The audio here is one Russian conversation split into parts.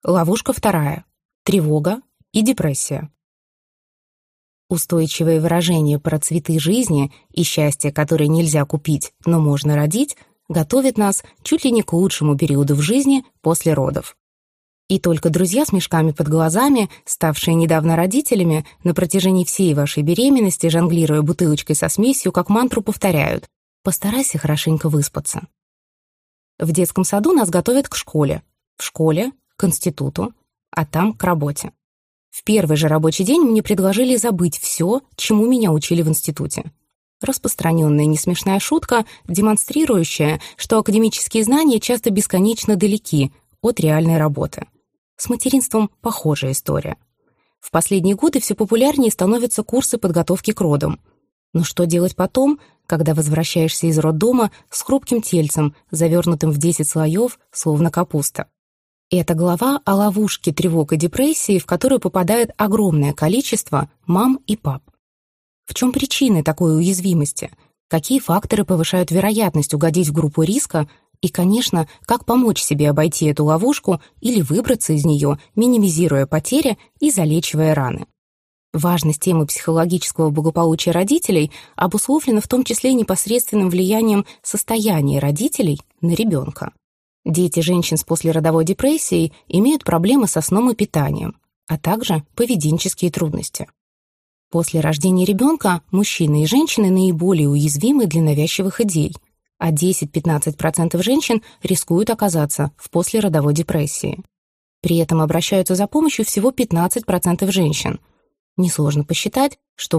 Ловушка вторая. Тревога и депрессия. Устойчивое выражение про цветы жизни и счастье, которое нельзя купить, но можно родить, готовит нас чуть ли не к лучшему периоду в жизни после родов. И только друзья с мешками под глазами, ставшие недавно родителями, на протяжении всей вашей беременности, жонглируя бутылочкой со смесью, как мантру повторяют: «Постарайся хорошенько выспаться». В детском саду нас готовят к школе, в школе — к институту, а там — к работе. В первый же рабочий день мне предложили забыть все, чему меня учили в институте. Распространенная несмешная шутка, демонстрирующая, что академические знания часто бесконечно далеки от реальной работы. С материнством похожая история. В последние годы все популярнее становятся курсы подготовки к родам. Но что делать потом, когда возвращаешься из роддома с хрупким тельцем, завернутым в 10 слоев, словно капуста? Это глава о ловушке тревог и депрессии, в которую попадает огромное количество мам и пап. В чем причины такой уязвимости? Какие факторы повышают вероятность угодить в группу риска? И, конечно, как помочь себе обойти эту ловушку или выбраться из нее, минимизируя потери и залечивая раны? Важность темы психологического благополучия родителей обусловлена в том числе непосредственным влиянием состояния родителей на ребенка. Дети женщин с послеродовой депрессией имеют проблемы со сном и питанием, а также поведенческие трудности. После рождения ребенка мужчины и женщины наиболее уязвимы для навязчивых идей, а 10-15% женщин рискуют оказаться в послеродовой депрессии. При этом обращаются за помощью всего 15% женщин. Несложно посчитать, что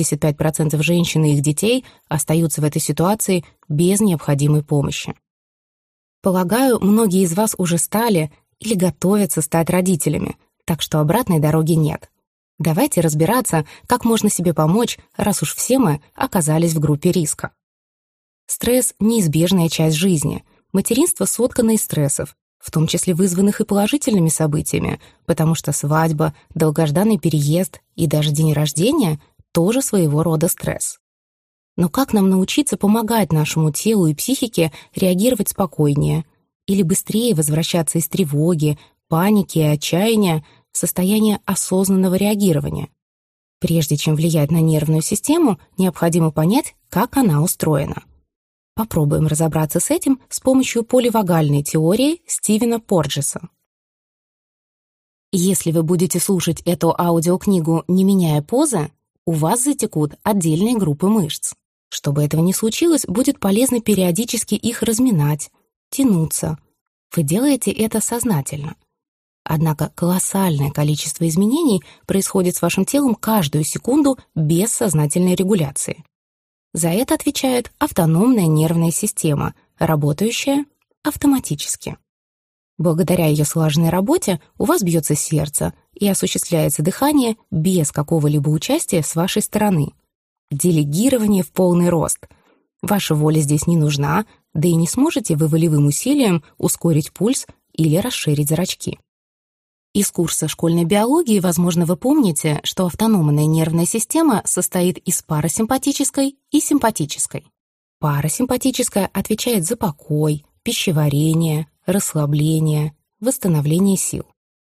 85% женщин и их детей остаются в этой ситуации без необходимой помощи. Полагаю, многие из вас уже стали или готовятся стать родителями, так что обратной дороги нет. Давайте разбираться, как можно себе помочь, раз уж все мы оказались в группе риска. Стресс — неизбежная часть жизни. Материнство соткано из стрессов, в том числе вызванных и положительными событиями, потому что свадьба, долгожданный переезд и даже день рождения — тоже своего рода стресс. Но как нам научиться помогать нашему телу и психике реагировать спокойнее или быстрее возвращаться из тревоги, паники и отчаяния в состояние осознанного реагирования? Прежде чем влиять на нервную систему, необходимо понять, как она устроена. Попробуем разобраться с этим с помощью поливагальной теории Стивена Порджеса. Если вы будете слушать эту аудиокнигу, не меняя позы, у вас затекут отдельные группы мышц. Чтобы этого не случилось, будет полезно периодически их разминать, тянуться. Вы делаете это сознательно. Однако колоссальное количество изменений происходит с вашим телом каждую секунду без сознательной регуляции. За это отвечает автономная нервная система, работающая автоматически. Благодаря ее слаженной работе у вас бьется сердце и осуществляется дыхание без какого-либо участия с вашей стороны. Делегирование в полный рост. Ваша воля здесь не нужна, да и не сможете вы волевым усилием ускорить пульс или расширить зрачки. Из курса школьной биологии, возможно, вы помните, что автономная нервная система состоит из парасимпатической и симпатической. Парасимпатическая отвечает за покой, пищеварение, расслабление, восстановление сил.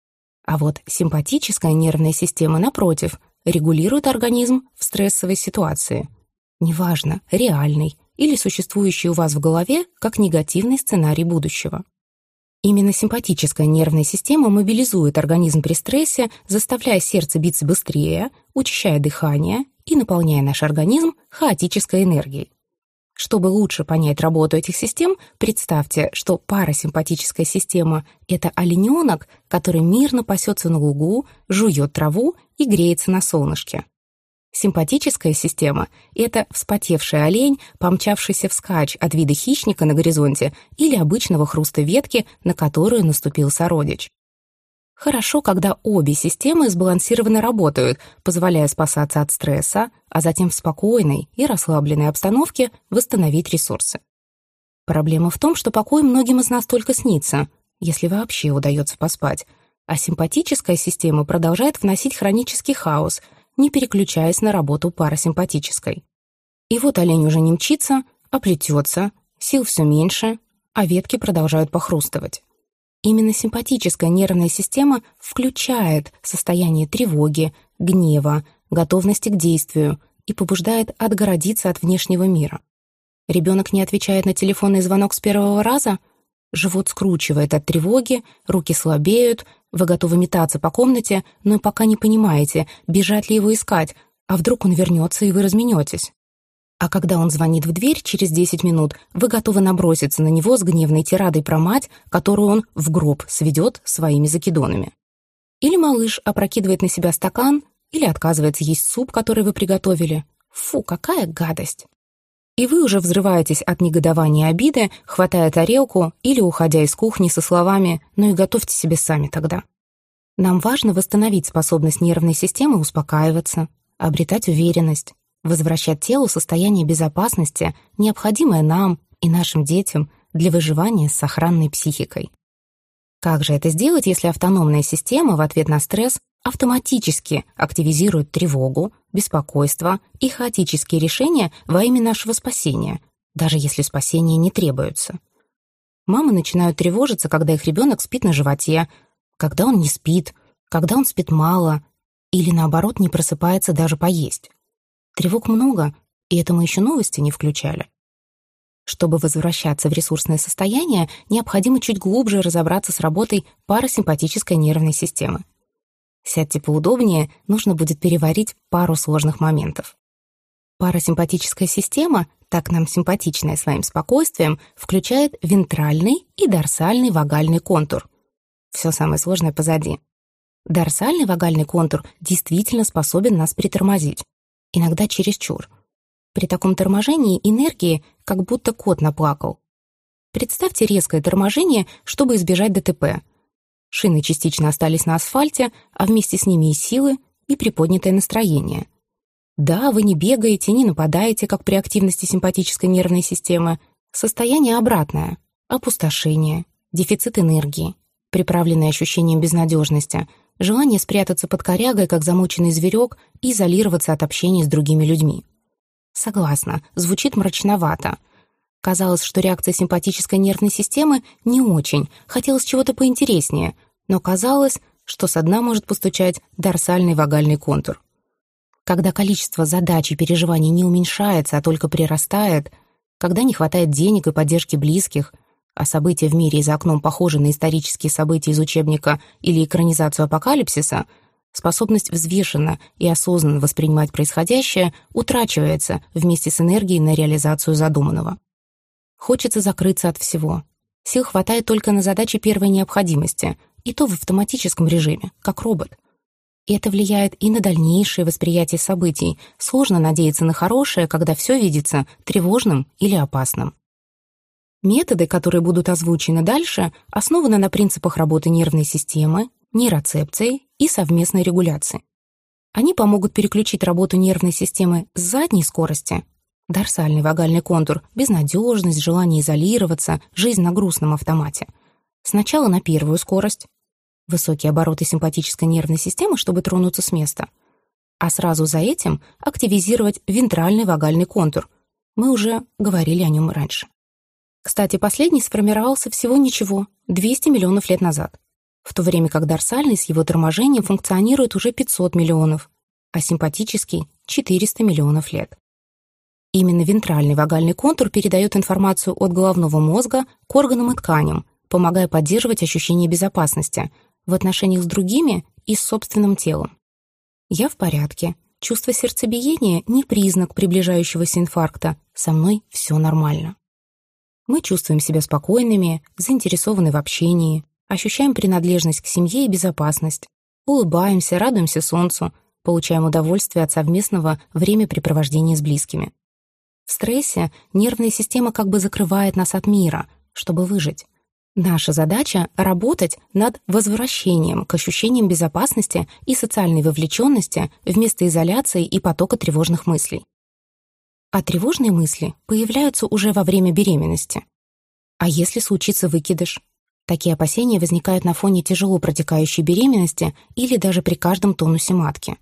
А вот симпатическая нервная система, напротив, регулирует организм в стрессовой ситуации. Неважно, реальный или существующий у вас в голове как негативный сценарий будущего. Именно симпатическая нервная система мобилизует организм при стрессе, заставляя сердце биться быстрее, учащая дыхание и наполняя наш организм хаотической энергией. Чтобы лучше понять работу этих систем, представьте, что парасимпатическая система — это олененок, который мирно пасется на лугу, жует траву и греется на солнышке. Симпатическая система — это вспотевший олень, помчавшийся вскачь от вида хищника на горизонте или обычного хруста ветки, на которую наступил сородич. Хорошо, когда обе системы сбалансированно работают, позволяя спасаться от стресса, а затем в спокойной и расслабленной обстановке восстановить ресурсы. Проблема в том, что покой многим из нас только снится, если вообще удается поспать, а симпатическая система продолжает вносить хронический хаос, не переключаясь на работу парасимпатической. И вот олень уже не мчится, а плетется, сил все меньше, а ветки продолжают похрустывать. Именно симпатическая нервная система включает состояние тревоги, гнева, готовности к действию и побуждает отгородиться от внешнего мира. Ребенок не отвечает на телефонный звонок с первого раза, живот скручивает от тревоги, руки слабеют, вы готовы метаться по комнате, но пока не понимаете, бежать ли его искать, а вдруг он вернется и вы разменетесь. А когда он звонит в дверь через 10 минут, вы готовы наброситься на него с гневной тирадой про мать, которую он в гроб сведет своими закидонами. Или малыш опрокидывает на себя стакан, или отказывается есть суп, который вы приготовили. Фу, какая гадость! И вы уже взрываетесь от негодования и обиды, хватая тарелку или уходя из кухни со словами «ну и готовьте себе сами тогда». Нам важно восстановить способность нервной системы успокаиваться, обретать уверенность, возвращать телу состояние безопасности, необходимое нам и нашим детям для выживания с сохранной психикой. Как же это сделать, если автономная система в ответ на стресс автоматически активизирует тревогу, беспокойство и хаотические решения во имя нашего спасения, даже если спасение не требуется? Мамы начинают тревожиться, когда их ребенок спит на животе, когда он не спит, когда он спит мало или, наоборот, не просыпается даже поесть. Тревог много, и это мы еще новости не включали. Чтобы возвращаться в ресурсное состояние, необходимо чуть глубже разобраться с работой парасимпатической нервной системы. Сядьте поудобнее, нужно будет переварить пару сложных моментов. Парасимпатическая система, так нам симпатичная своим спокойствием, включает вентральный и дорсальный вагальный контур. Все самое сложное позади. Дорсальный вагальный контур действительно способен нас притормозить. Иногда чересчур. При таком торможении энергии как будто кот наплакал. Представьте резкое торможение, чтобы избежать ДТП. Шины частично остались на асфальте, а вместе с ними и силы, и приподнятое настроение. Да, вы не бегаете, не нападаете, как при активности симпатической нервной системы. Состояние обратное. Опустошение, дефицит энергии, приправленное ощущением безнадежности, желание спрятаться под корягой, как замученный зверек, и изолироваться от общения с другими людьми. Согласна, звучит мрачновато. Казалось, что реакция симпатической нервной системы не очень, хотелось чего-то поинтереснее, но казалось, что со дна может постучать дорсальный вагальный контур. Когда количество задач и переживаний не уменьшается, а только прирастает, когда не хватает денег и поддержки близких, а события в мире и за окном похожи на исторические события из учебника или экранизацию апокалипсиса, способность взвешенно и осознанно воспринимать происходящее утрачивается вместе с энергией на реализацию задуманного. Хочется закрыться от всего. Сил хватает только на задачи первой необходимости, и то в автоматическом режиме, как робот. И это влияет и на дальнейшее восприятие событий. Сложно надеяться на хорошее, когда все видится тревожным или опасным. Методы, которые будут озвучены дальше, основаны на принципах работы нервной системы, нейроцепции и совместной регуляции. Они помогут переключить работу нервной системы с задней скорости, дорсальный вагальный контур, безнадежность, желание изолироваться, жизнь на грустном автомате, сначала на первую скорость, высокие обороты симпатической нервной системы, чтобы тронуться с места, а сразу за этим активизировать вентральный вагальный контур. Мы уже говорили о нем раньше. Кстати, последний сформировался всего ничего, 200 миллионов лет назад, в то время как дорсальный с его торможением функционирует уже 500 миллионов, а симпатический — 400 миллионов лет. Именно вентральный вагальный контур передает информацию от головного мозга к органам и тканям, помогая поддерживать ощущение безопасности в отношениях с другими и с собственным телом. Я в порядке. Чувство сердцебиения не признак приближающегося инфаркта. Со мной все нормально. Мы чувствуем себя спокойными, заинтересованы в общении, ощущаем принадлежность к семье и безопасность, улыбаемся, радуемся солнцу, получаем удовольствие от совместного времяпрепровождения с близкими. В стрессе нервная система как бы закрывает нас от мира, чтобы выжить. Наша задача — работать над возвращением к ощущениям безопасности и социальной вовлеченности вместо изоляции и потока тревожных мыслей. А тревожные мысли появляются уже во время беременности. А если случится выкидыш? Такие опасения возникают на фоне тяжело протекающей беременности или даже при каждом тонусе матки.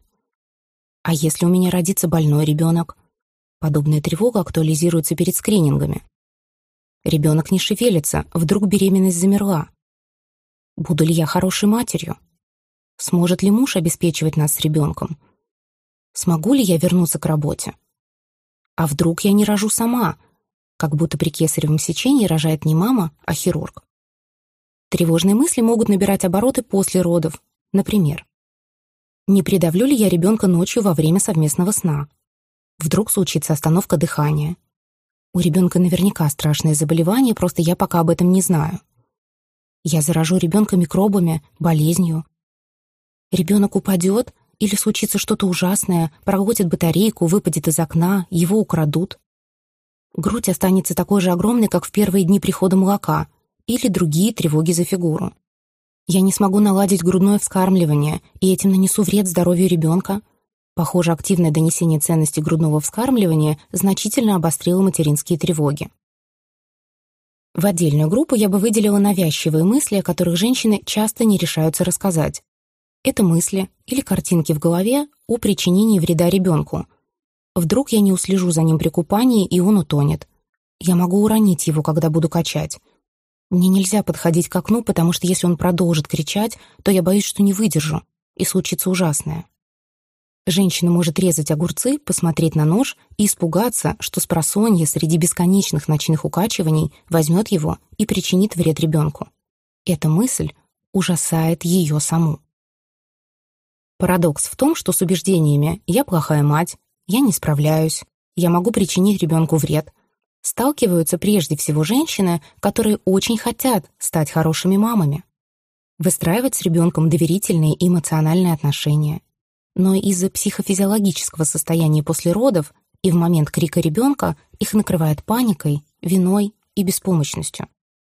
А если у меня родится больной ребенок? Подобная тревога актуализируется перед скринингами. Ребенок не шевелится, вдруг беременность замерла. Буду ли я хорошей матерью? Сможет ли муж обеспечивать нас с ребенком? Смогу ли я вернуться к работе? А вдруг я не рожу сама? Как будто при кесаревом сечении рожает не мама, а хирург. Тревожные мысли могут набирать обороты после родов. Например, не придавлю ли я ребенка ночью во время совместного сна? Вдруг случится остановка дыхания. У ребенка наверняка страшное заболевание, просто я пока об этом не знаю. Я заражу ребенка микробами, болезнью. Ребенок упадет, или случится что-то ужасное, проглотит батарейку, выпадет из окна, его украдут. Грудь останется такой же огромной, как в первые дни прихода молока, или другие тревоги за фигуру. Я не смогу наладить грудное вскармливание, и этим нанесу вред здоровью ребенка. Похоже, активное донесение ценности грудного вскармливания значительно обострило материнские тревоги. В отдельную группу я бы выделила навязчивые мысли, о которых женщины часто не решаются рассказать. Это мысли или картинки в голове о причинении вреда ребенку. Вдруг я не услежу за ним при купании, и он утонет. Я могу уронить его, когда буду качать. Мне нельзя подходить к окну, потому что если он продолжит кричать, то я боюсь, что не выдержу, и случится ужасное. Женщина может резать огурцы, посмотреть на нож и испугаться, что спросонья среди бесконечных ночных укачиваний возьмет его и причинит вред ребенку. Эта мысль ужасает ее саму. Парадокс в том, что с убеждениями «я плохая мать», «я не справляюсь», «я могу причинить ребенку вред» сталкиваются прежде всего женщины, которые очень хотят стать хорошими мамами, выстраивать с ребенком доверительные и эмоциональные отношения. Но из-за психофизиологического состояния после родов и в момент крика ребенка их накрывает паникой, виной и беспомощностью.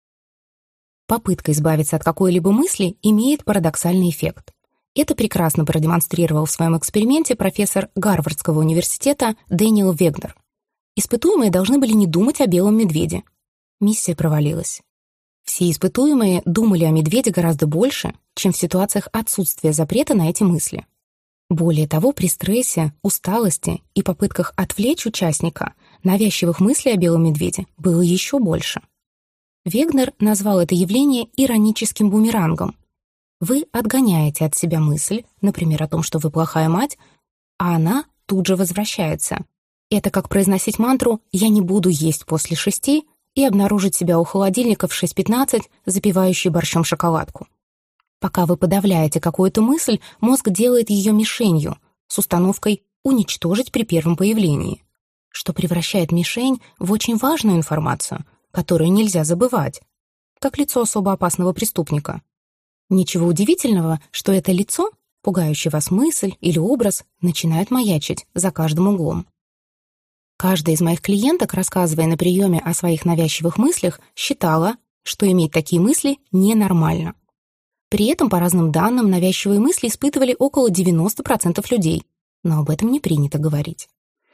Попытка избавиться от какой-либо мысли имеет парадоксальный эффект. Это прекрасно продемонстрировал в своем эксперименте профессор Гарвардского университета Дэниел Вегнер. Испытуемые должны были не думать о белом медведе. Миссия провалилась. Все испытуемые думали о медведе гораздо больше, чем в ситуациях отсутствия запрета на эти мысли. Более того, при стрессе, усталости и попытках отвлечь участника навязчивых мыслей о белом медведе было еще больше. Вегнер назвал это явление ироническим бумерангом. Вы отгоняете от себя мысль, например, о том, что вы плохая мать, а она тут же возвращается. Это как произносить мантру «я не буду есть после 6» и обнаружить себя у холодильника в 6:15, запивающей борщом шоколадку. Пока вы подавляете какую-то мысль, мозг делает ее мишенью с установкой «уничтожить при первом появлении», что превращает мишень в очень важную информацию, которую нельзя забывать, как лицо особо опасного преступника. Ничего удивительного, что это лицо, пугающее вас мысль или образ, начинает маячить за каждым углом. Каждая из моих клиенток, рассказывая на приеме о своих навязчивых мыслях, считала, что иметь такие мысли ненормально. При этом, по разным данным, навязчивые мысли испытывали около 90% людей, но об этом не принято говорить.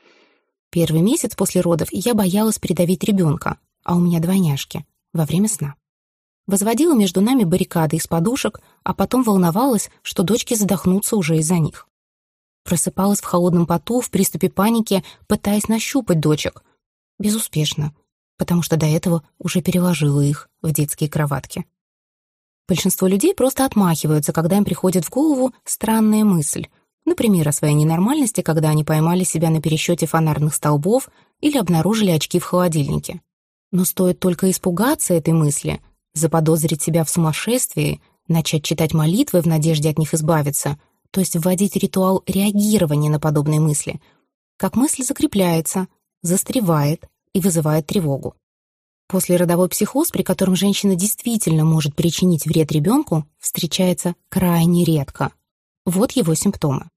Первый месяц после родов я боялась придавить ребенка, а у меня двойняшки, во время сна. Возводила между нами баррикады из подушек, а потом волновалась, что дочки задохнутся уже из-за них. Просыпалась в холодном поту, в приступе паники, пытаясь нащупать дочек. Безуспешно, потому что до этого уже переложила их в детские кроватки. Большинство людей просто отмахиваются, когда им приходит в голову странная мысль. Например, о своей ненормальности, когда они поймали себя на пересчете фонарных столбов или обнаружили очки в холодильнике. Но стоит только испугаться этой мысли, заподозрить себя в сумасшествии, начать читать молитвы в надежде от них избавиться, то есть вводить ритуал реагирования на подобные мысли, как мысль закрепляется, застревает и вызывает тревогу. Послеродовой психоз, при котором женщина действительно может причинить вред ребенку, встречается крайне редко. Вот его симптомы.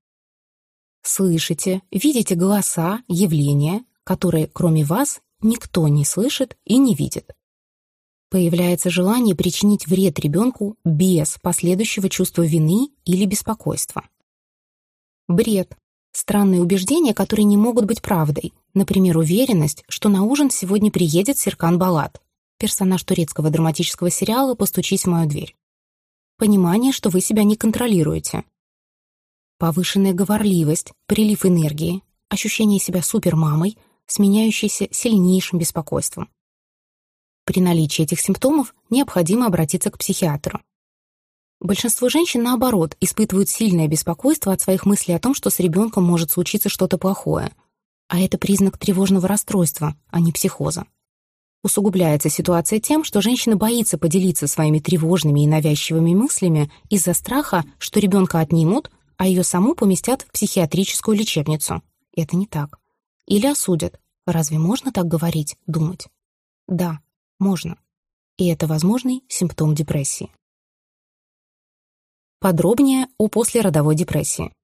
Слышите, видите голоса, явления, которые, кроме вас, никто не слышит и не видит. Появляется желание причинить вред ребенку без последующего чувства вины или беспокойства. Бред. Странные убеждения, которые не могут быть правдой. Например, уверенность, что на ужин сегодня приедет Серкан Балат, персонаж турецкого драматического сериала «Постучись в мою дверь». Понимание, что вы себя не контролируете. Повышенная говорливость, прилив энергии, ощущение себя супермамой, сменяющееся сильнейшим беспокойством. При наличии этих симптомов необходимо обратиться к психиатру. Большинство женщин, наоборот, испытывают сильное беспокойство от своих мыслей о том, что с ребенком может случиться что-то плохое. А это признак тревожного расстройства, а не психоза. Усугубляется ситуация тем, что женщина боится поделиться своими тревожными и навязчивыми мыслями из-за страха, что ребенка отнимут, а ее саму поместят в психиатрическую лечебницу. Это не так. Или осудят. Разве можно так говорить, думать? Да, можно. И это возможный симптом депрессии. Подробнее о послеродовой депрессии.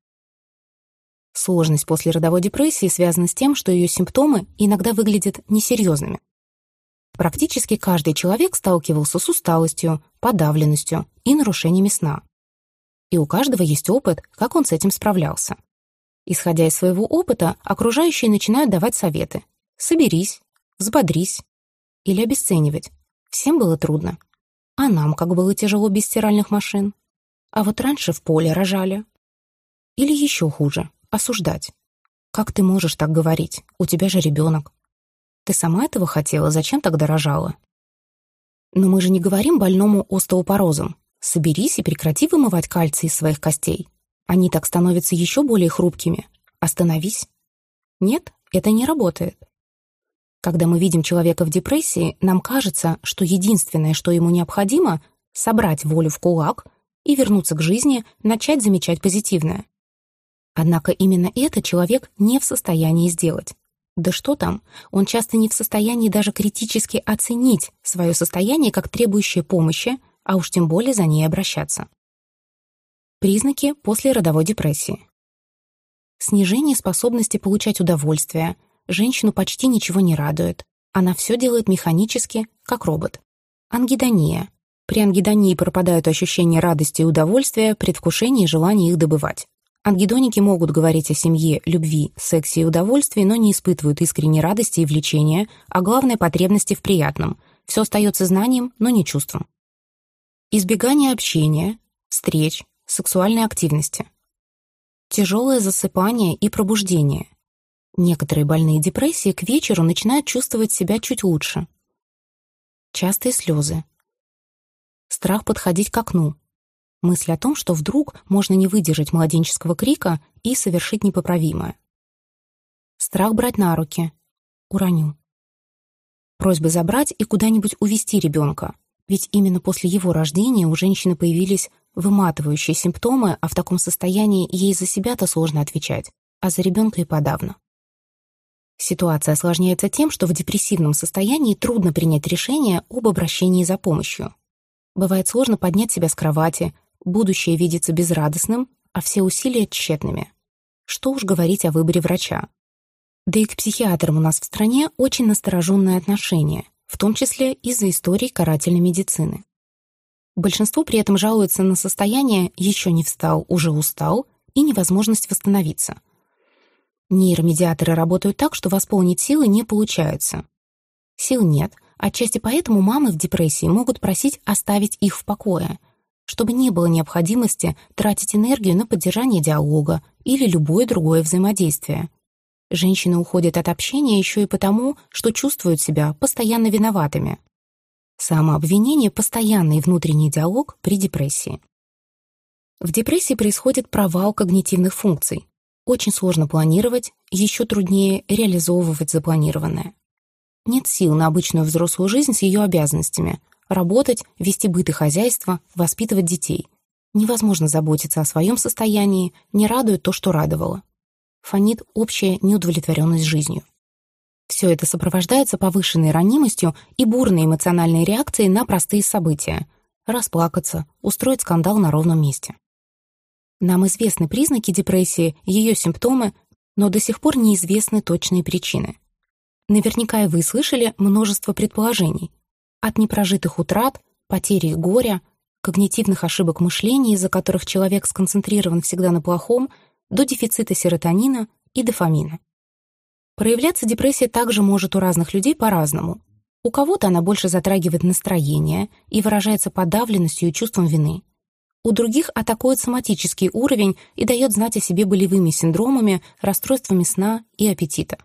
Сложность послеродовой депрессии связана с тем, что ее симптомы иногда выглядят несерьезными. Практически каждый человек сталкивался с усталостью, подавленностью и нарушениями сна. И у каждого есть опыт, как он с этим справлялся. Исходя из своего опыта, окружающие начинают давать советы. «Соберись», «Взбодрись» или обесценивать. Всем было трудно. А нам как было тяжело без стиральных машин. А вот раньше в поле рожали. Или еще хуже — осуждать. «Как ты можешь так говорить? У тебя же ребенок. Ты сама этого хотела, зачем тогда рожала?» Но мы же не говорим больному остеопорозом: «Соберись и прекрати вымывать кальций из своих костей. Они так становятся еще более хрупкими. Остановись». Нет, это не работает. Когда мы видим человека в депрессии, нам кажется, что единственное, что ему необходимо — собрать волю в кулак и вернуться к жизни, начать замечать позитивное. Однако именно это человек не в состоянии сделать. Да что там, он часто не в состоянии даже критически оценить свое состояние как требующее помощи, а уж тем более за ней обращаться. Признаки послеродовой депрессии. Снижение способности получать удовольствие. Женщину почти ничего не радует. Она все делает механически, как робот. Ангидония. При ангидонии пропадают ощущения радости и удовольствия, предвкушения и желания их добывать. Ангидоники могут говорить о семье, любви, сексе и удовольствии, но не испытывают искренней радости и влечения, а главное — потребности в приятном. Все остается знанием, но не чувством. Избегание общения, встреч, сексуальной активности. Тяжелое засыпание и пробуждение. Некоторые больные депрессии к вечеру начинают чувствовать себя чуть лучше. Частые слезы. Страх подходить к окну. Мысль о том, что вдруг можно не выдержать младенческого крика и совершить непоправимое. Страх брать на руки. Уроню. Просьбы забрать и куда-нибудь увезти ребенка, ведь именно после его рождения у женщины появились выматывающие симптомы, а в таком состоянии ей за себя-то сложно отвечать, а за ребенка и подавно. Ситуация осложняется тем, что в депрессивном состоянии трудно принять решение об обращении за помощью. Бывает сложно поднять себя с кровати, будущее видится безрадостным, а все усилия тщетными. Что уж говорить о выборе врача. Да и к психиатрам у нас в стране очень настороженное отношение, в том числе из-за истории карательной медицины. Большинство при этом жалуется на состояние «еще не встал, уже устал» и невозможность восстановиться. Нейромедиаторы работают так, что восполнить силы не получается. Сил нет, отчасти поэтому мамы в депрессии могут просить оставить их в покое, чтобы не было необходимости тратить энергию на поддержание диалога или любое другое взаимодействие. Женщины уходят от общения еще и потому, что чувствуют себя постоянно виноватыми. Самообвинение — постоянный внутренний диалог при депрессии. В депрессии происходит провал когнитивных функций. Очень сложно планировать, еще труднее реализовывать запланированное. Нет сил на обычную взрослую жизнь с ее обязанностями — работать, вести быт и хозяйство, воспитывать детей. Невозможно заботиться о своем состоянии, не радует то, что радовало. Фонит общая неудовлетворенность жизнью. Все это сопровождается повышенной ранимостью и бурной эмоциональной реакцией на простые события — расплакаться, устроить скандал на ровном месте. Нам известны признаки депрессии, ее симптомы, но до сих пор неизвестны точные причины. Наверняка и вы слышали множество предположений. От непрожитых утрат, потери и горя, когнитивных ошибок мышления, из-за которых человек сконцентрирован всегда на плохом, до дефицита серотонина и дофамина. Проявляться депрессия также может у разных людей по-разному. У кого-то она больше затрагивает настроение и выражается подавленностью и чувством вины. У других атакует соматический уровень и дает знать о себе болевыми синдромами, расстройствами сна и аппетита.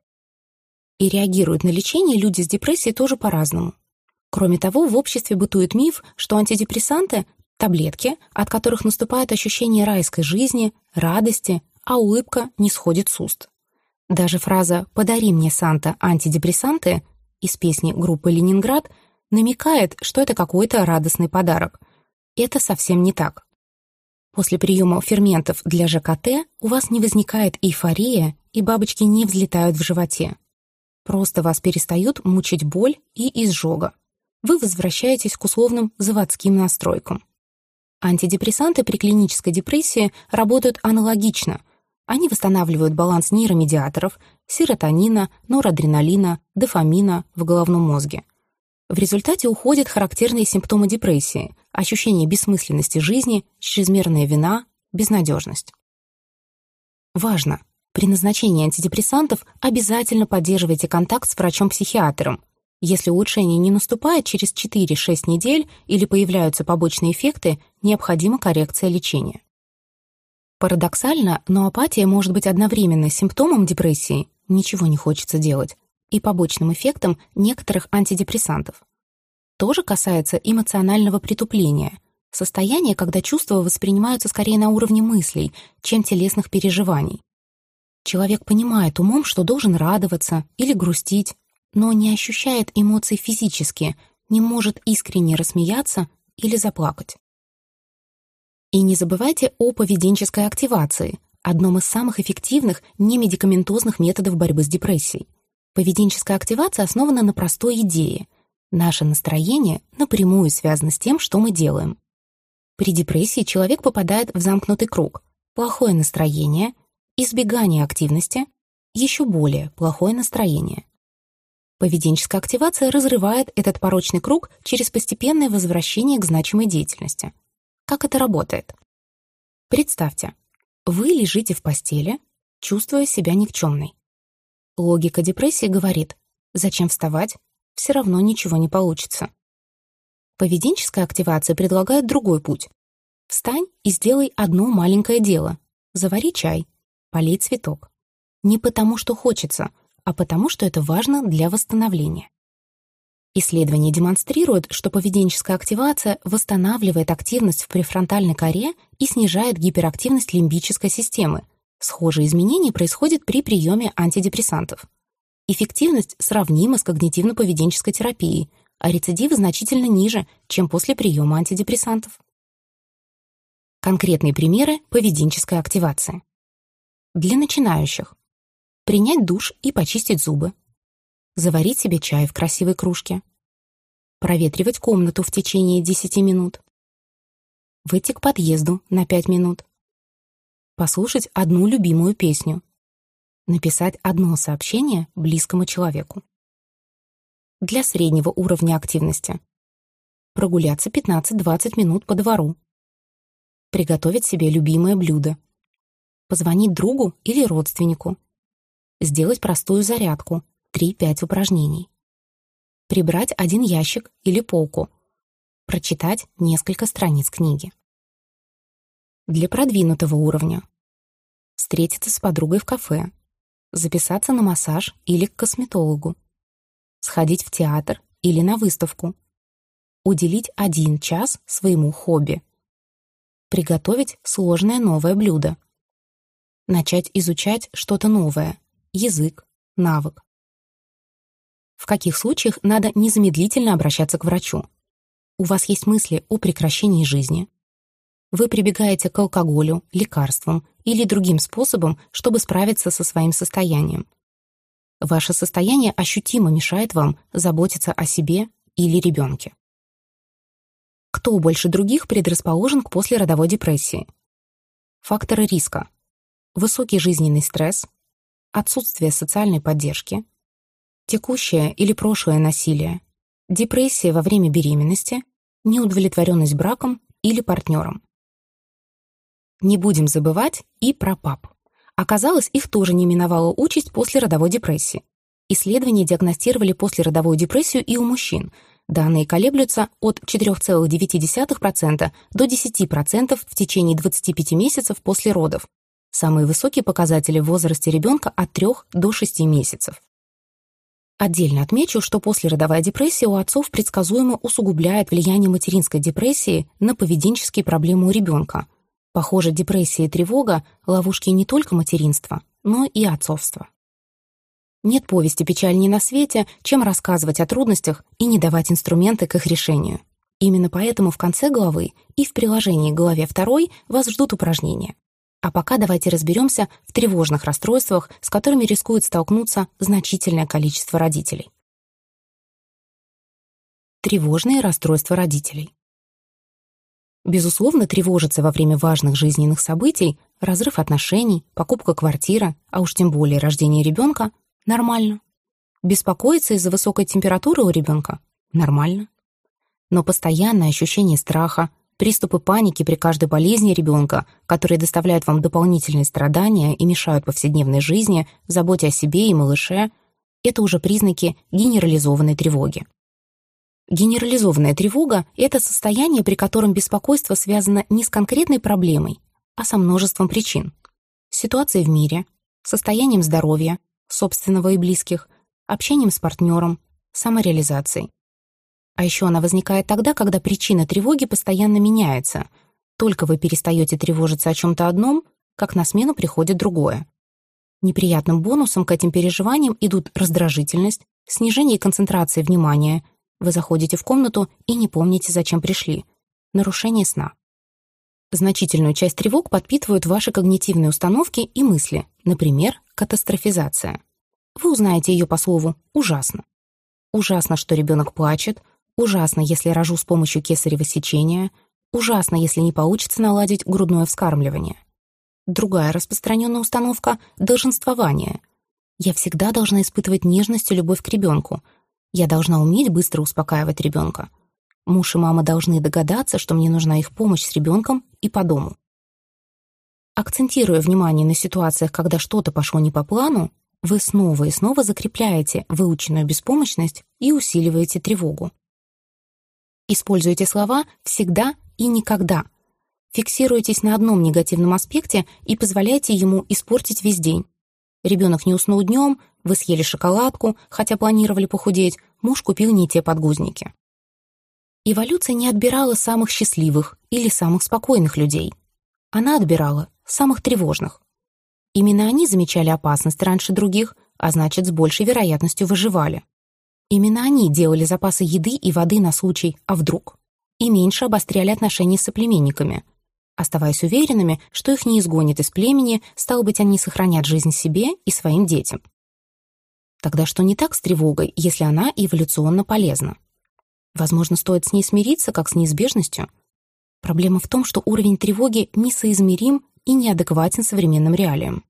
И реагируют на лечение люди с депрессией тоже по-разному. Кроме того, в обществе бытует миф, что антидепрессанты Таблетки, от которых наступает ощущение райской жизни, радости, а улыбка не сходит с уст. Даже фраза «подари мне, Санта, антидепрессанты» из песни группы «Ленинград» намекает, что это какой-то радостный подарок. Это совсем не так. После приема ферментов для ЖКТ у вас не возникает эйфория и бабочки не взлетают в животе. Просто вас перестают мучить боль и изжога. Вы возвращаетесь к условным заводским настройкам. Антидепрессанты при клинической депрессии работают аналогично. Они восстанавливают баланс нейромедиаторов, серотонина, норадреналина, дофамина в головном мозге. В результате уходят характерные симптомы депрессии, ощущение бессмысленности жизни, чрезмерная вина, безнадежность. Важно! При назначении антидепрессантов обязательно поддерживайте контакт с врачом-психиатром. Если улучшение не наступает через 4-6 недель или появляются побочные эффекты, необходима коррекция лечения. Парадоксально, но апатия может быть одновременно симптомом депрессии, ничего не хочется делать, и побочным эффектом некоторых антидепрессантов. То же касается эмоционального притупления, состояния, когда чувства воспринимаются скорее на уровне мыслей, чем телесных переживаний. Человек понимает умом, что должен радоваться или грустить, но не ощущает эмоций физически, не может искренне рассмеяться или заплакать. И не забывайте о поведенческой активации, одном из самых эффективных немедикаментозных методов борьбы с депрессией. Поведенческая активация основана на простой идее. Наше настроение напрямую связано с тем, что мы делаем. При депрессии человек попадает в замкнутый круг. Плохое настроение, избегание активности, еще более плохое настроение. Поведенческая активация разрывает этот порочный круг через постепенное возвращение к значимой деятельности. Как это работает? Представьте, вы лежите в постели, чувствуя себя никчемной. Логика депрессии говорит: зачем вставать? Все равно ничего не получится. Поведенческая активация предлагает другой путь. Встань и сделай одно маленькое дело. Завари чай, полей цветок. Не потому, что хочется, а потому, что это важно для восстановления. Исследования демонстрируют, что поведенческая активация восстанавливает активность в префронтальной коре и снижает гиперактивность лимбической системы. Схожие изменения происходят при приеме антидепрессантов. Эффективность сравнима с когнитивно-поведенческой терапией, а рецидивы значительно ниже, чем после приема антидепрессантов. Конкретные примеры поведенческой активации. Для начинающих. Принять душ и почистить зубы. Заварить себе чай в красивой кружке. Проветривать комнату в течение 10 минут. Выйти к подъезду на 5 минут. Послушать одну любимую песню. Написать одно сообщение близкому человеку. Для среднего уровня активности. Прогуляться 15-20 минут по двору. Приготовить себе любимое блюдо. Позвонить другу или родственнику. Сделать простую зарядку, 3-5 упражнений. Прибрать один ящик или полку. Прочитать несколько страниц книги. Для продвинутого уровня. Встретиться с подругой в кафе. Записаться на массаж или к косметологу. Сходить в театр или на выставку. Уделить 1 час своему хобби. Приготовить сложное новое блюдо. Начать изучать что-то новое. Язык, навык. В каких случаях надо незамедлительно обращаться к врачу? У вас есть мысли о прекращении жизни. Вы прибегаете к алкоголю, лекарствам или другим способам, чтобы справиться со своим состоянием. Ваше состояние ощутимо мешает вам заботиться о себе или ребенке. Кто больше других предрасположен к послеродовой депрессии? Факторы риска. Высокий жизненный стресс, отсутствие социальной поддержки, текущее или прошлое насилие, депрессия во время беременности, неудовлетворенность браком или партнером. Не будем забывать и про пап. Оказалось, их тоже не миновала участь после родовой депрессии. Исследования диагностировали послеродовую депрессию и у мужчин. Данные колеблются от 4,9% до 10% в течение 25 месяцев после родов. Самые высокие показатели в возрасте ребенка от 3 до 6 месяцев. Отдельно отмечу, что послеродовая депрессия у отцов предсказуемо усугубляет влияние материнской депрессии на поведенческие проблемы у ребенка. Похоже, депрессия и тревога — ловушки не только материнства, но и отцовства. Нет повести печальнее на свете, чем рассказывать о трудностях и не давать инструменты к их решению. Именно поэтому в конце главы и в приложении к главе 2 вас ждут упражнения. А пока давайте разберемся в тревожных расстройствах, с которыми рискует столкнуться значительное количество родителей. Тревожные расстройства родителей. Безусловно, тревожиться во время важных жизненных событий, разрыв отношений, покупка квартиры, а уж тем более рождение ребенка — нормально. Беспокоиться из-за высокой температуры у ребенка — нормально. Но постоянное ощущение страха, приступы паники при каждой болезни ребенка, которые доставляют вам дополнительные страдания и мешают повседневной жизни, заботе о себе и малыше — это уже признаки генерализованной тревоги. Генерализованная тревога — это состояние, при котором беспокойство связано не с конкретной проблемой, а со множеством причин. Ситуацией в мире, состоянием здоровья, собственного и близких, общением с партнером, самореализацией. А еще она возникает тогда, когда причина тревоги постоянно меняется. Только вы перестаете тревожиться о чем-то одном, как на смену приходит другое. Неприятным бонусом к этим переживаниям идут раздражительность, снижение концентрации внимания. Вы заходите в комнату и не помните, зачем пришли. Нарушение сна. Значительную часть тревог подпитывают ваши когнитивные установки и мысли, например, катастрофизация. Вы узнаете ее по слову «ужасно». Ужасно, что ребенок плачет, ужасно, если рожу с помощью кесарево сечения, ужасно, если не получится наладить грудное вскармливание. Другая распространенная установка — долженствование. Я всегда должна испытывать нежность и любовь к ребенку. Я должна уметь быстро успокаивать ребенка. Муж и мама должны догадаться, что мне нужна их помощь с ребенком и по дому. Акцентируя внимание на ситуациях, когда что-то пошло не по плану, вы снова и снова закрепляете выученную беспомощность и усиливаете тревогу. Используйте слова «всегда» и «никогда». Фиксируйтесь на одном негативном аспекте и позволяйте ему испортить весь день. Ребенок не уснул днем, вы съели шоколадку, хотя планировали похудеть, муж купил не те подгузники. Эволюция не отбирала самых счастливых или самых спокойных людей. Она отбирала самых тревожных. Именно они замечали опасность раньше других, а значит, с большей вероятностью выживали. Именно они делали запасы еды и воды на случай «а вдруг?» и меньше обостряли отношения с соплеменниками. Оставаясь уверенными, что их не изгонят из племени, стало быть, они сохранят жизнь себе и своим детям. Тогда что не так с тревогой, если она эволюционно полезна? Возможно, стоит с ней смириться, как с неизбежностью? Проблема в том, что уровень тревоги несоизмерим и неадекватен современным реалиям.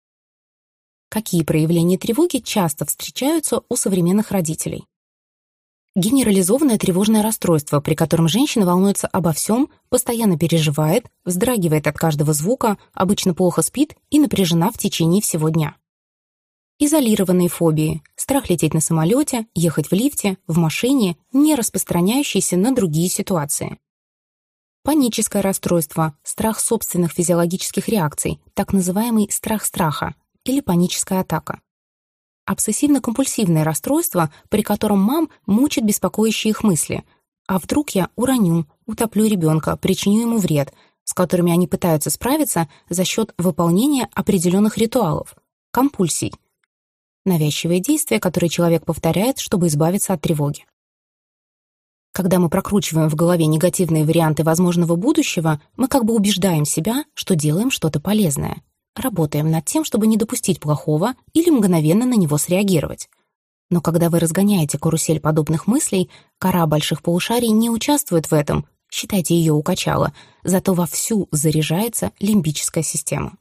Какие проявления тревоги часто встречаются у современных родителей? Генерализованное тревожное расстройство, при котором женщина волнуется обо всем, постоянно переживает, вздрагивает от каждого звука, обычно плохо спит и напряжена в течение всего дня. Изолированные фобии, страх лететь на самолете, ехать в лифте, в машине, не распространяющиеся на другие ситуации. Паническое расстройство, страх собственных физиологических реакций, так называемый страх страха или паническая атака. Обсессивно-компульсивное расстройство, при котором мам мучат беспокоящие их мысли. А вдруг я уроню, утоплю ребенка, причиню ему вред, с которыми они пытаются справиться за счет выполнения определенных ритуалов, компульсий. Навязчивые действия, которые человек повторяет, чтобы избавиться от тревоги. Когда мы прокручиваем в голове негативные варианты возможного будущего, мы как бы убеждаем себя, что делаем что-то полезное. Работаем над тем, чтобы не допустить плохого или мгновенно на него среагировать. Но когда вы разгоняете карусель подобных мыслей, кора больших полушарий не участвует в этом, считайте, ее укачало, зато вовсю заряжается лимбическая система.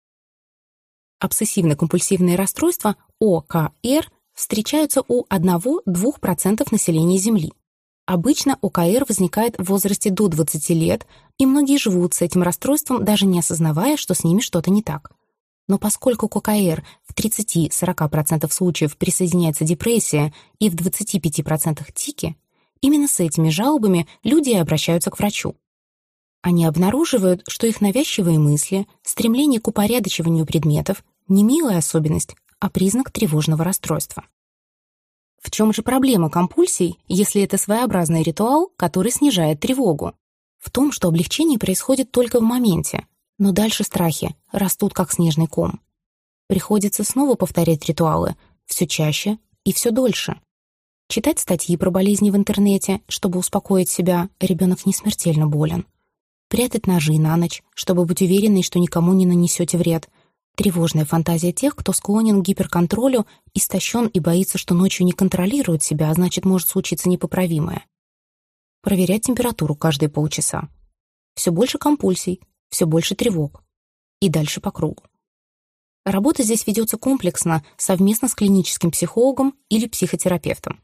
Обсессивно-компульсивные расстройства, ОКР, встречаются у 1–2% населения Земли. Обычно ОКР возникает в возрасте до 20 лет, и многие живут с этим расстройством, даже не осознавая, что с ними что-то не так. Но поскольку к ОКР в 30–40% случаев присоединяется депрессия и в 25% тики, именно с этими жалобами люди и обращаются к врачу. Они обнаруживают, что их навязчивые мысли, стремление к упорядочиванию предметов — не милая особенность, а признак тревожного расстройства. В чем же проблема компульсий, если это своеобразный ритуал, который снижает тревогу? В том, что облегчение происходит только в моменте, но дальше страхи растут как снежный ком. Приходится снова повторять ритуалы, все чаще и все дольше. Читать статьи про болезни в интернете, чтобы успокоить себя, ребенок не смертельно болен. Прятать ножи на ночь, чтобы быть уверенной, что никому не нанесете вред. Тревожная фантазия тех, кто склонен к гиперконтролю, истощен и боится, что ночью не контролирует себя, а значит, может случиться непоправимое. Проверять температуру каждые полчаса. Все больше компульсий, все больше тревог. И дальше по кругу. Работа здесь ведется комплексно, совместно с клиническим психологом или психотерапевтом.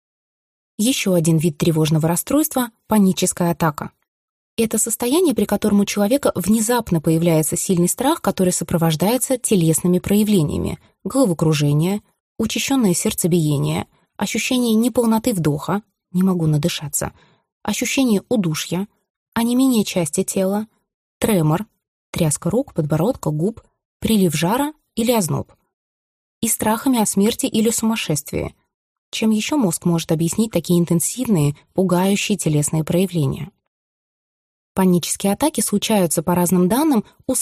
Еще один вид тревожного расстройства — паническая атака. Это состояние, при котором у человека внезапно появляется сильный страх, который сопровождается телесными проявлениями: головокружение, учащенное сердцебиение, ощущение неполноты вдоха, не могу надышаться, ощущение удушья, онемение части тела, тремор, тряска рук, подбородка, губ, прилив жара или озноб. И страхами о смерти или сумасшествии. Чем еще мозг может объяснить такие интенсивные, пугающие телесные проявления? Панические атаки случаются, по разным данным, у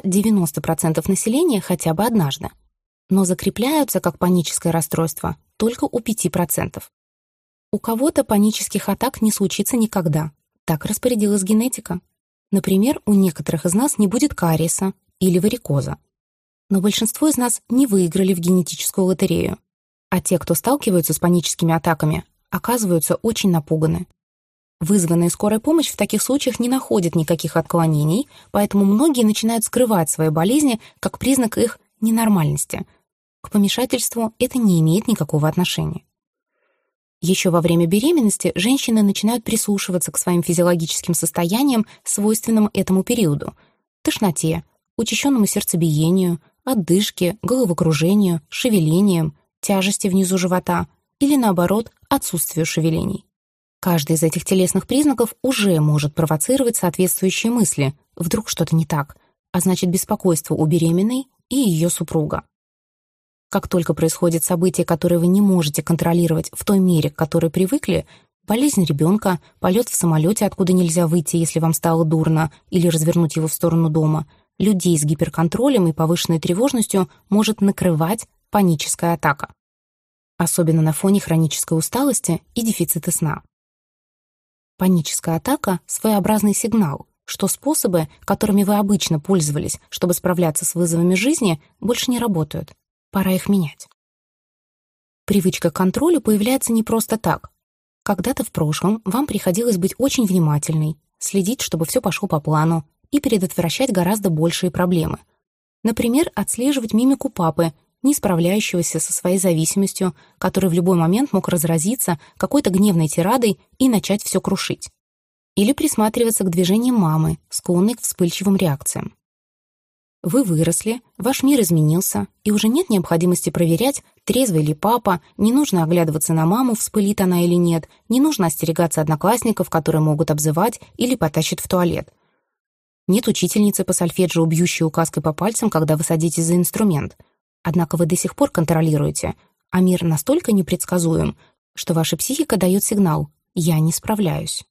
40-90% населения хотя бы однажды, но закрепляются как паническое расстройство только у 5%. У кого-то панических атак не случится никогда. Так распорядилась генетика. Например, у некоторых из нас не будет кариеса или варикоза. Но большинство из нас не выиграли в генетическую лотерею. А те, кто сталкиваются с паническими атаками, оказываются очень напуганы. Вызванная скорая помощь в таких случаях не находит никаких отклонений, поэтому многие начинают скрывать свои болезни как признак их ненормальности. К помешательству это не имеет никакого отношения. Еще во время беременности женщины начинают прислушиваться к своим физиологическим состояниям, свойственным этому периоду: тошноте, учащенному сердцебиению, отдышке, головокружению, шевелениям, тяжести внизу живота или, наоборот, отсутствию шевелений. Каждый из этих телесных признаков уже может провоцировать соответствующие мысли: вдруг что-то не так, а значит, беспокойство у беременной и ее супруга. Как только происходит событие, которое вы не можете контролировать в той мере, к которой привыкли, болезнь ребенка, полет в самолете, откуда нельзя выйти, если вам стало дурно, или развернуть его в сторону дома, людей с гиперконтролем и повышенной тревожностью может накрывать паническая атака. Особенно на фоне хронической усталости и дефицита сна. Паническая атака — своеобразный сигнал, что способы, которыми вы обычно пользовались, чтобы справляться с вызовами жизни, больше не работают. Пора их менять. Привычка к контролю появляется не просто так. Когда-то в прошлом вам приходилось быть очень внимательной, следить, чтобы все пошло по плану, и предотвращать гораздо большие проблемы. Например, отслеживать мимику папы, не справляющегося со своей зависимостью, который в любой момент мог разразиться какой-то гневной тирадой и начать все крушить. Или присматриваться к движениям мамы, склонной к вспыльчивым реакциям. Вы выросли, ваш мир изменился, и уже нет необходимости проверять, трезвый ли папа, не нужно оглядываться на маму, вспылит она или нет, не нужно остерегаться одноклассников, которые могут обзывать или потащат в туалет. Нет учительницы по сольфеджио, бьющей указкой по пальцам, когда вы садитесь за инструмент. Однако вы до сих пор контролируете, а мир настолько непредсказуем, что ваша психика дает сигнал «я не справляюсь».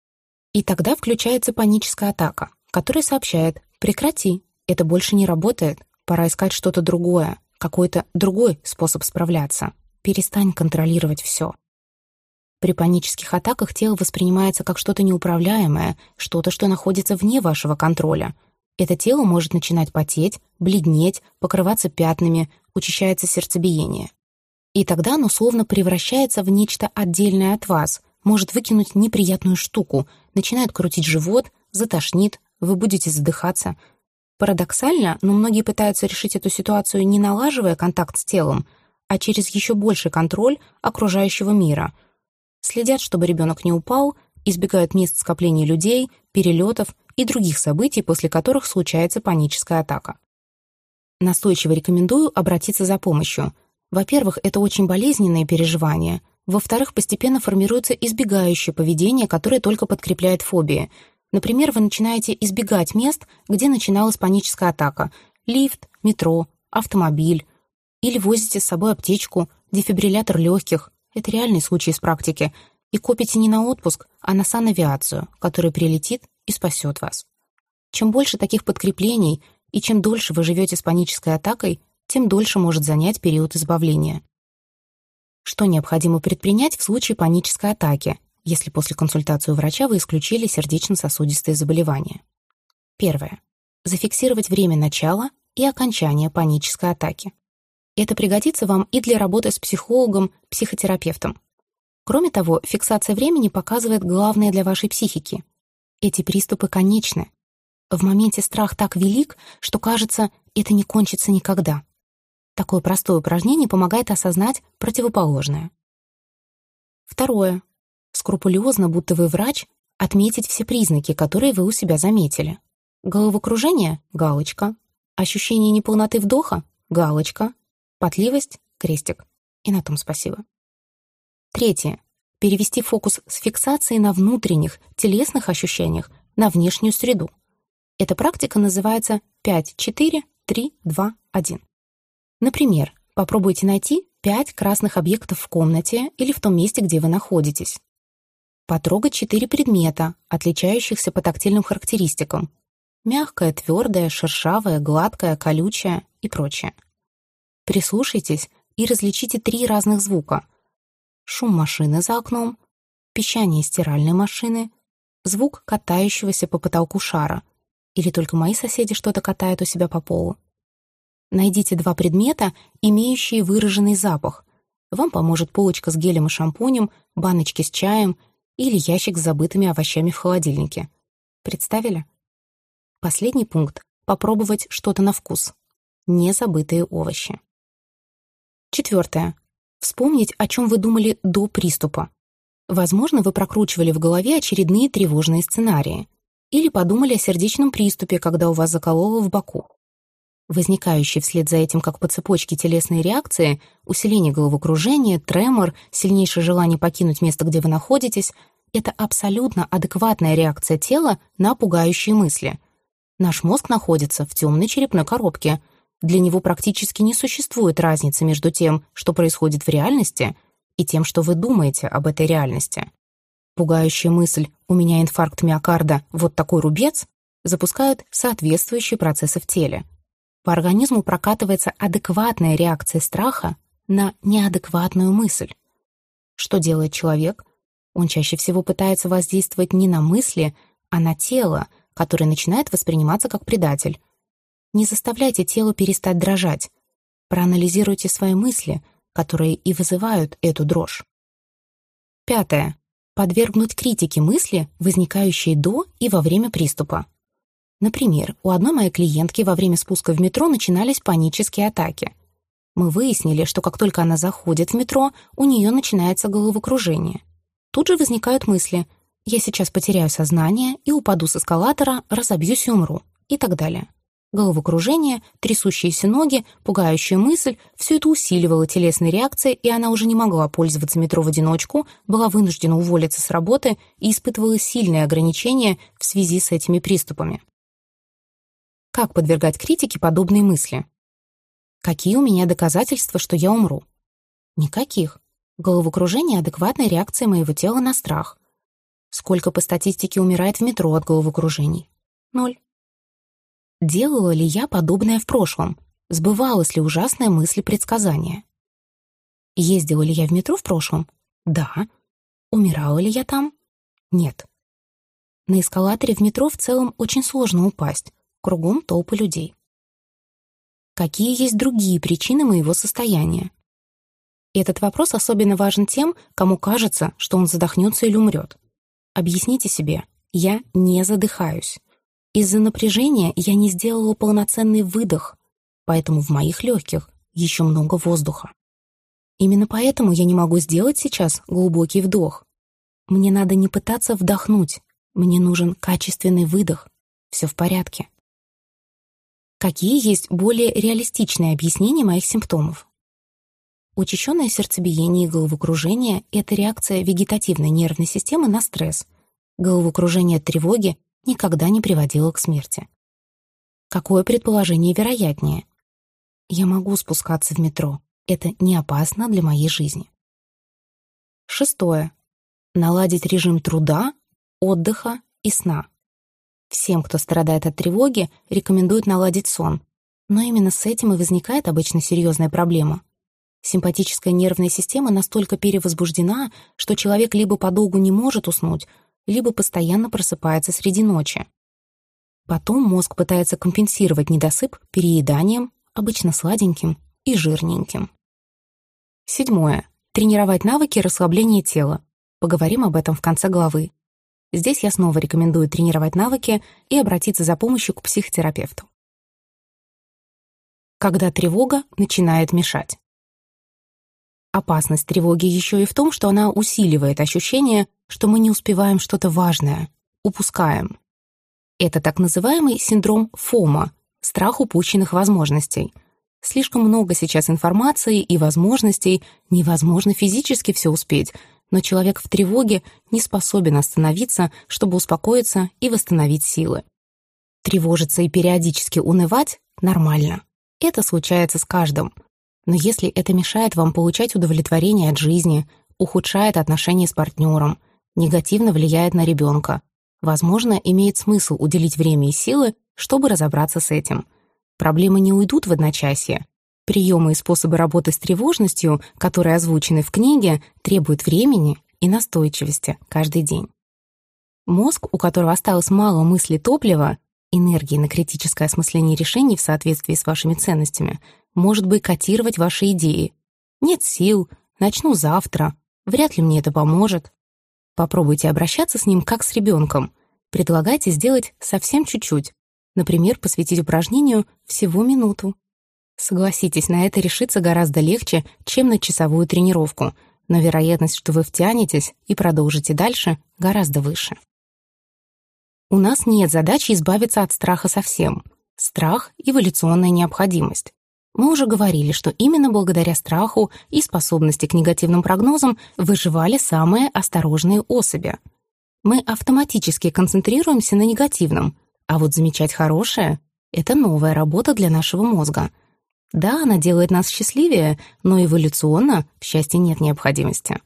И тогда включается паническая атака, которая сообщает «прекрати, это больше не работает, пора искать что-то другое, какой-то другой способ справляться, перестань контролировать все». При панических атаках тело воспринимается как что-то неуправляемое, что-то, что находится вне вашего контроля. Это тело может начинать потеть, бледнеть, покрываться пятнами, учащается сердцебиение. И тогда оно словно превращается в нечто отдельное от вас, может выкинуть неприятную штуку, начинает крутить живот, затошнит, вы будете задыхаться. Парадоксально, но многие пытаются решить эту ситуацию, не налаживая контакт с телом, а через еще больший контроль окружающего мира. Следят, чтобы ребенок не упал, избегают мест скопления людей, перелетов и других событий, после которых случается паническая атака. Настойчиво рекомендую обратиться за помощью. Во-первых, это очень болезненные переживания. Во-вторых, постепенно формируется избегающее поведение, которое только подкрепляет фобии. Например, вы начинаете избегать мест, где начиналась паническая атака: лифт, метро, автомобиль. Или возите с собой аптечку, дефибриллятор легких, Это реальный случай из практики. И копите не на отпуск, а на санавиацию, которая прилетит и спасет вас. Чем больше таких подкреплений и чем дольше вы живете с панической атакой, тем дольше может занять период избавления. Что необходимо предпринять в случае панической атаки, если после консультации у врача вы исключили сердечно-сосудистые заболевания? Первое. Зафиксировать время начала и окончания панической атаки. Это пригодится вам и для работы с психологом, психотерапевтом. Кроме того, фиксация времени показывает главное для вашей психики. Эти приступы конечны. В моменте страх так велик, что кажется, это не кончится никогда. Такое простое упражнение помогает осознать противоположное. Второе. Скрупулезно, будто вы врач, отметить все признаки, которые вы у себя заметили. Головокружение — галочка. Ощущение неполноты вдоха — галочка. Потливость — крестик. И на том спасибо. Третье. Перевести фокус с фиксации на внутренних, телесных ощущениях на внешнюю среду. Эта практика называется 5-4-3-2-1. Например, попробуйте найти 5 красных объектов в комнате или в том месте, где вы находитесь. Потрогать 4 предмета, отличающихся по тактильным характеристикам. Мягкое, твердое, шершавое, гладкое, колючее и прочее. Прислушайтесь и различите 3 разных звука. Шум машины за окном, пищание стиральной машины, звук катающегося по потолку шара. Или только мои соседи что-то катают у себя по полу. Найдите 2 предмета, имеющие выраженный запах. Вам поможет полочка с гелем и шампунем, баночки с чаем или ящик с забытыми овощами в холодильнике. Представили? Последний пункт — попробовать что-то на вкус. Незабытые овощи. Четвертое. Вспомнить, о чем вы думали до приступа. Возможно, вы прокручивали в голове очередные тревожные сценарии. Или подумали о сердечном приступе, когда у вас закололо в боку. Возникающие вслед за этим как по цепочке телесные реакции, усиление головокружения, тремор, сильнейшее желание покинуть место, где вы находитесь — это абсолютно адекватная реакция тела на пугающие мысли. Наш мозг находится в темной черепной коробке. Для него практически не существует разницы между тем, что происходит в реальности, и тем, что вы думаете об этой реальности. Пугающая мысль «у меня инфаркт миокарда, вот такой рубец» запускает соответствующие процессы в теле. По организму прокатывается адекватная реакция страха на неадекватную мысль. Что делает человек? Он чаще всего пытается воздействовать не на мысли, а на тело, которое начинает восприниматься как предатель. Не заставляйте тело перестать дрожать. Проанализируйте свои мысли, которые и вызывают эту дрожь. Пятое. Подвергнуть критике мысли, возникающие до и во время приступа. Например, у одной моей клиентки во время спуска в метро начинались панические атаки. Мы выяснили, что как только она заходит в метро, у нее начинается головокружение. Тут же возникают мысли: «Я сейчас потеряю сознание и упаду с эскалатора, разобьюсь и умру» и так далее. Головокружение, трясущиеся ноги, пугающая мысль — все это усиливало телесные реакции, и она уже не могла пользоваться метро в одиночку, была вынуждена уволиться с работы и испытывала сильные ограничения в связи с этими приступами. Как подвергать критике подобные мысли? Какие у меня доказательства, что я умру? Никаких. Головокружение — адекватная реакция моего тела на страх. Сколько по статистике умирает в метро от головокружений? 0. Делала ли я подобное в прошлом? Сбывалась ли ужасная мысль предсказания? Ездила ли я в метро в прошлом? Да. Умирала ли я там? Нет. На эскалаторе в метро в целом очень сложно упасть. Кругом толпы людей. Какие есть другие причины моего состояния? Этот вопрос особенно важен тем, кому кажется, что он задохнется или умрет. Объясните себе: я не задыхаюсь. Из-за напряжения я не сделала полноценный выдох, поэтому в моих легких еще много воздуха. Именно поэтому я не могу сделать сейчас глубокий вдох. Мне надо не пытаться вдохнуть, мне нужен качественный выдох. Все в порядке. Какие есть более реалистичные объяснения моих симптомов? Учащенное сердцебиение и головокружение — это реакция вегетативной нервной системы на стресс. Головокружение от тревоги никогда не приводило к смерти. Какое предположение вероятнее? Я могу спускаться в метро. Это не опасно для моей жизни. Шестое. Наладить режим труда, отдыха и сна. Всем, кто страдает от тревоги, рекомендуют наладить сон. Но именно с этим и возникает обычно серьезная проблема. Симпатическая нервная система настолько перевозбуждена, что человек либо подолгу не может уснуть, либо постоянно просыпается среди ночи. Потом мозг пытается компенсировать недосып перееданием, обычно сладеньким и жирненьким. Седьмое. Тренировать навыки расслабления тела. Поговорим об этом в конце главы. Здесь я снова рекомендую тренировать навыки и обратиться за помощью к психотерапевту. Когда тревога начинает мешать. Опасность тревоги еще и в том, что она усиливает ощущение, что мы не успеваем что-то важное, упускаем. Это так называемый синдром ФОМО — страх упущенных возможностей. Слишком много сейчас информации и возможностей, невозможно физически все успеть, но человек в тревоге не способен остановиться, чтобы успокоиться и восстановить силы. Тревожиться и периодически унывать — нормально. Это случается с каждым. Но если это мешает вам получать удовлетворение от жизни, ухудшает отношения с партнером, негативно влияет на ребенка, возможно, имеет смысл уделить время и силы, чтобы разобраться с этим. Проблемы не уйдут в одночасье. Приемы и способы работы с тревожностью, которые озвучены в книге, требуют времени и настойчивости каждый день. Мозг, у которого осталось мало мысли топлива, энергии на критическое осмысление решений в соответствии с вашими ценностями, может бойкотировать ваши идеи. Нет сил, начну завтра, вряд ли мне это поможет. Попробуйте обращаться с ним как с ребенком. Предлагайте сделать совсем чуть-чуть. Например, посвятить упражнению всего минуту. Согласитесь, на это решиться гораздо легче, чем на часовую тренировку, но вероятность, что вы втянетесь и продолжите дальше, гораздо выше. У нас нет задачи избавиться от страха совсем. Страх — эволюционная необходимость. Мы уже говорили, что именно благодаря страху и способности к негативным прогнозам выживали самые осторожные особи. Мы автоматически концентрируемся на негативном, а вот замечать хорошее — это новая работа для нашего мозга. Да, она делает нас счастливее, но эволюционно в счастье нет необходимости.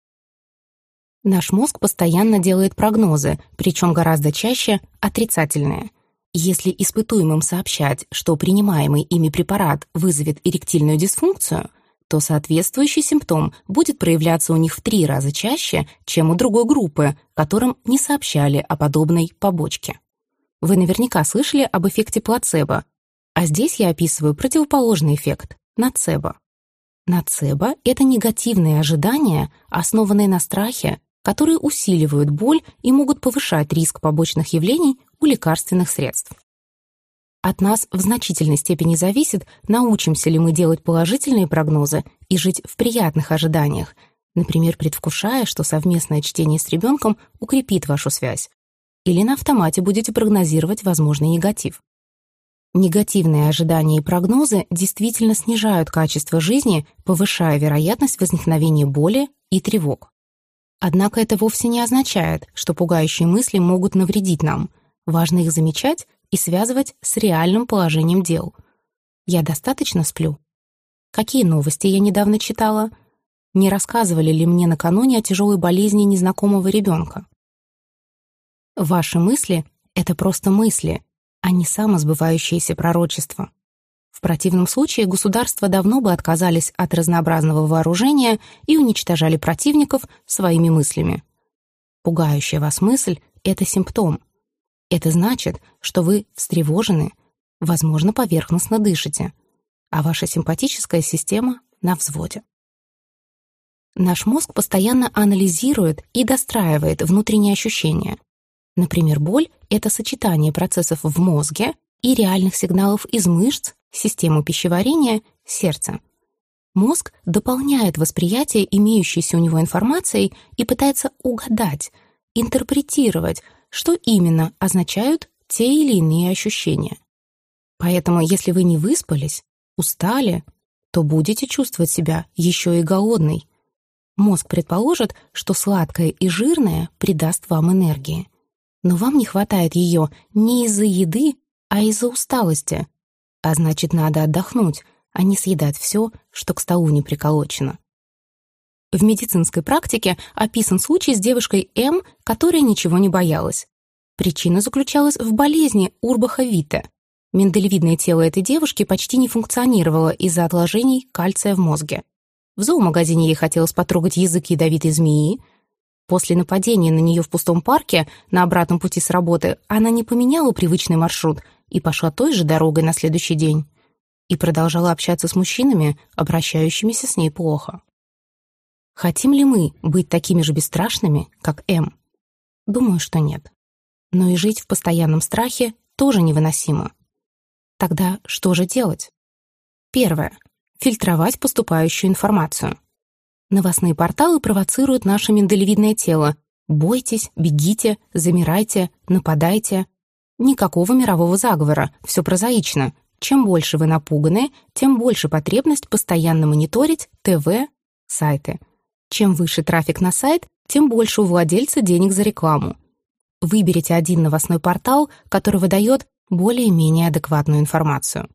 Наш мозг постоянно делает прогнозы, причем гораздо чаще отрицательные. Если испытуемым сообщать, что принимаемый ими препарат вызовет эректильную дисфункцию, то соответствующий симптом будет проявляться у них в 3 раза чаще, чем у другой группы, которым не сообщали о подобной побочке. Вы наверняка слышали об эффекте плацебо, а здесь я описываю противоположный эффект — ноцебо. Ноцебо — это негативные ожидания, основанные на страхе, которые усиливают боль и могут повышать риск побочных явлений у лекарственных средств. От нас в значительной степени зависит, научимся ли мы делать положительные прогнозы и жить в приятных ожиданиях, например, предвкушая, что совместное чтение с ребенком укрепит вашу связь, или на автомате будете прогнозировать возможный негатив. Негативные ожидания и прогнозы действительно снижают качество жизни, повышая вероятность возникновения боли и тревог. Однако это вовсе не означает, что пугающие мысли могут навредить нам. Важно их замечать и связывать с реальным положением дел. Я достаточно сплю? Какие новости я недавно читала? Не рассказывали ли мне накануне о тяжелой болезни незнакомого ребенка? Ваши мысли — это просто мысли, а не самосбывающиеся пророчества. В противном случае государства давно бы отказались от разнообразного вооружения и уничтожали противников своими мыслями. Пугающая вас мысль — это симптом. Это значит, что вы встревожены, возможно, поверхностно дышите, а ваша симпатическая система на взводе. Наш мозг постоянно анализирует и достраивает внутренние ощущения. Например, боль — это сочетание процессов в мозге и реальных сигналов из мышц, системы пищеварения, сердца. Мозг дополняет восприятие имеющейся у него информацией и пытается угадать, интерпретировать, что именно означают те или иные ощущения. Поэтому, если вы не выспались, устали, то будете чувствовать себя еще и голодной. Мозг предположит, что сладкое и жирное придаст вам энергии. Но вам не хватает ее не из-за еды, а из-за усталости. А значит, надо отдохнуть, а не съедать все, что к столу не приколочено. В медицинской практике описан случай с девушкой М, которая ничего не боялась. Причина заключалась в болезни Урбаха-Витте. Миндалевидное тело этой девушки почти не функционировало из-за отложений кальция в мозге. В зоомагазине ей хотелось потрогать язык ядовитой змеи. После нападения на нее в пустом парке на обратном пути с работы она не поменяла привычный маршрут и пошла той же дорогой на следующий день. И продолжала общаться с мужчинами, обращающимися с ней плохо. Хотим ли мы быть такими же бесстрашными, как М? Думаю, что нет. Но и жить в постоянном страхе тоже невыносимо. Тогда что же делать? Первое. Фильтровать поступающую информацию. Новостные порталы провоцируют наше миндалевидное тело. Бойтесь, бегите, замирайте, нападайте. Никакого мирового заговора, все прозаично. Чем больше вы напуганы, тем больше потребность постоянно мониторить ТВ, сайты. Чем выше трафик на сайт, тем больше у владельца денег за рекламу. Выберите один новостной портал, который выдает более-менее адекватную информацию.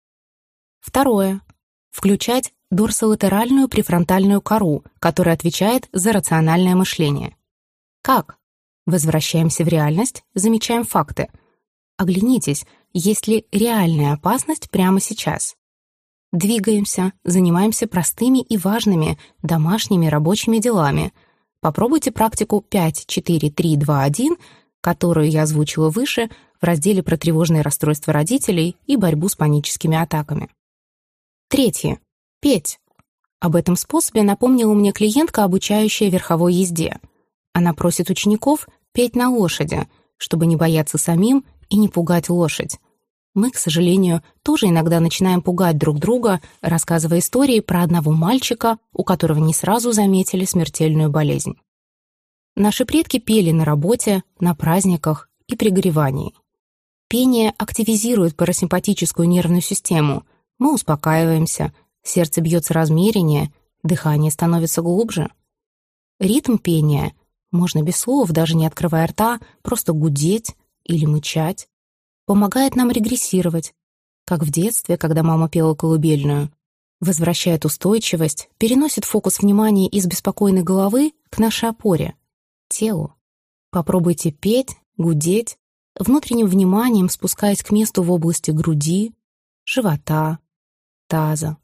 Второе. Включать дорсолатеральную префронтальную кору, которая отвечает за рациональное мышление. Как? Возвращаемся в реальность, замечаем факты. Оглянитесь, есть ли реальная опасность прямо сейчас. Двигаемся, занимаемся простыми и важными домашними рабочими делами. Попробуйте практику 5-4-3-2-1, которую я озвучила выше в разделе про тревожные расстройства родителей и борьбу с паническими атаками. Третье. Петь. Об этом способе напомнила мне клиентка, обучающая верховой езде. Она просит учеников петь на лошади, чтобы не бояться самим и не пугать лошадь. Мы, к сожалению, тоже иногда начинаем пугать друг друга, рассказывая истории про одного мальчика, у которого не сразу заметили смертельную болезнь. Наши предки пели на работе, на праздниках и при горевании. Пение активизирует парасимпатическую нервную систему. Мы успокаиваемся, сердце бьется размереннее, дыхание становится глубже. Ритм пения можно без слов, даже не открывая рта, просто гудеть или мычать. Помогает нам регрессировать, как в детстве, когда мама пела колыбельную. Возвращает устойчивость, переносит фокус внимания из беспокойной головы к нашей опоре — телу. Попробуйте петь, гудеть, внутренним вниманием спускаясь к месту в области груди, живота, таза.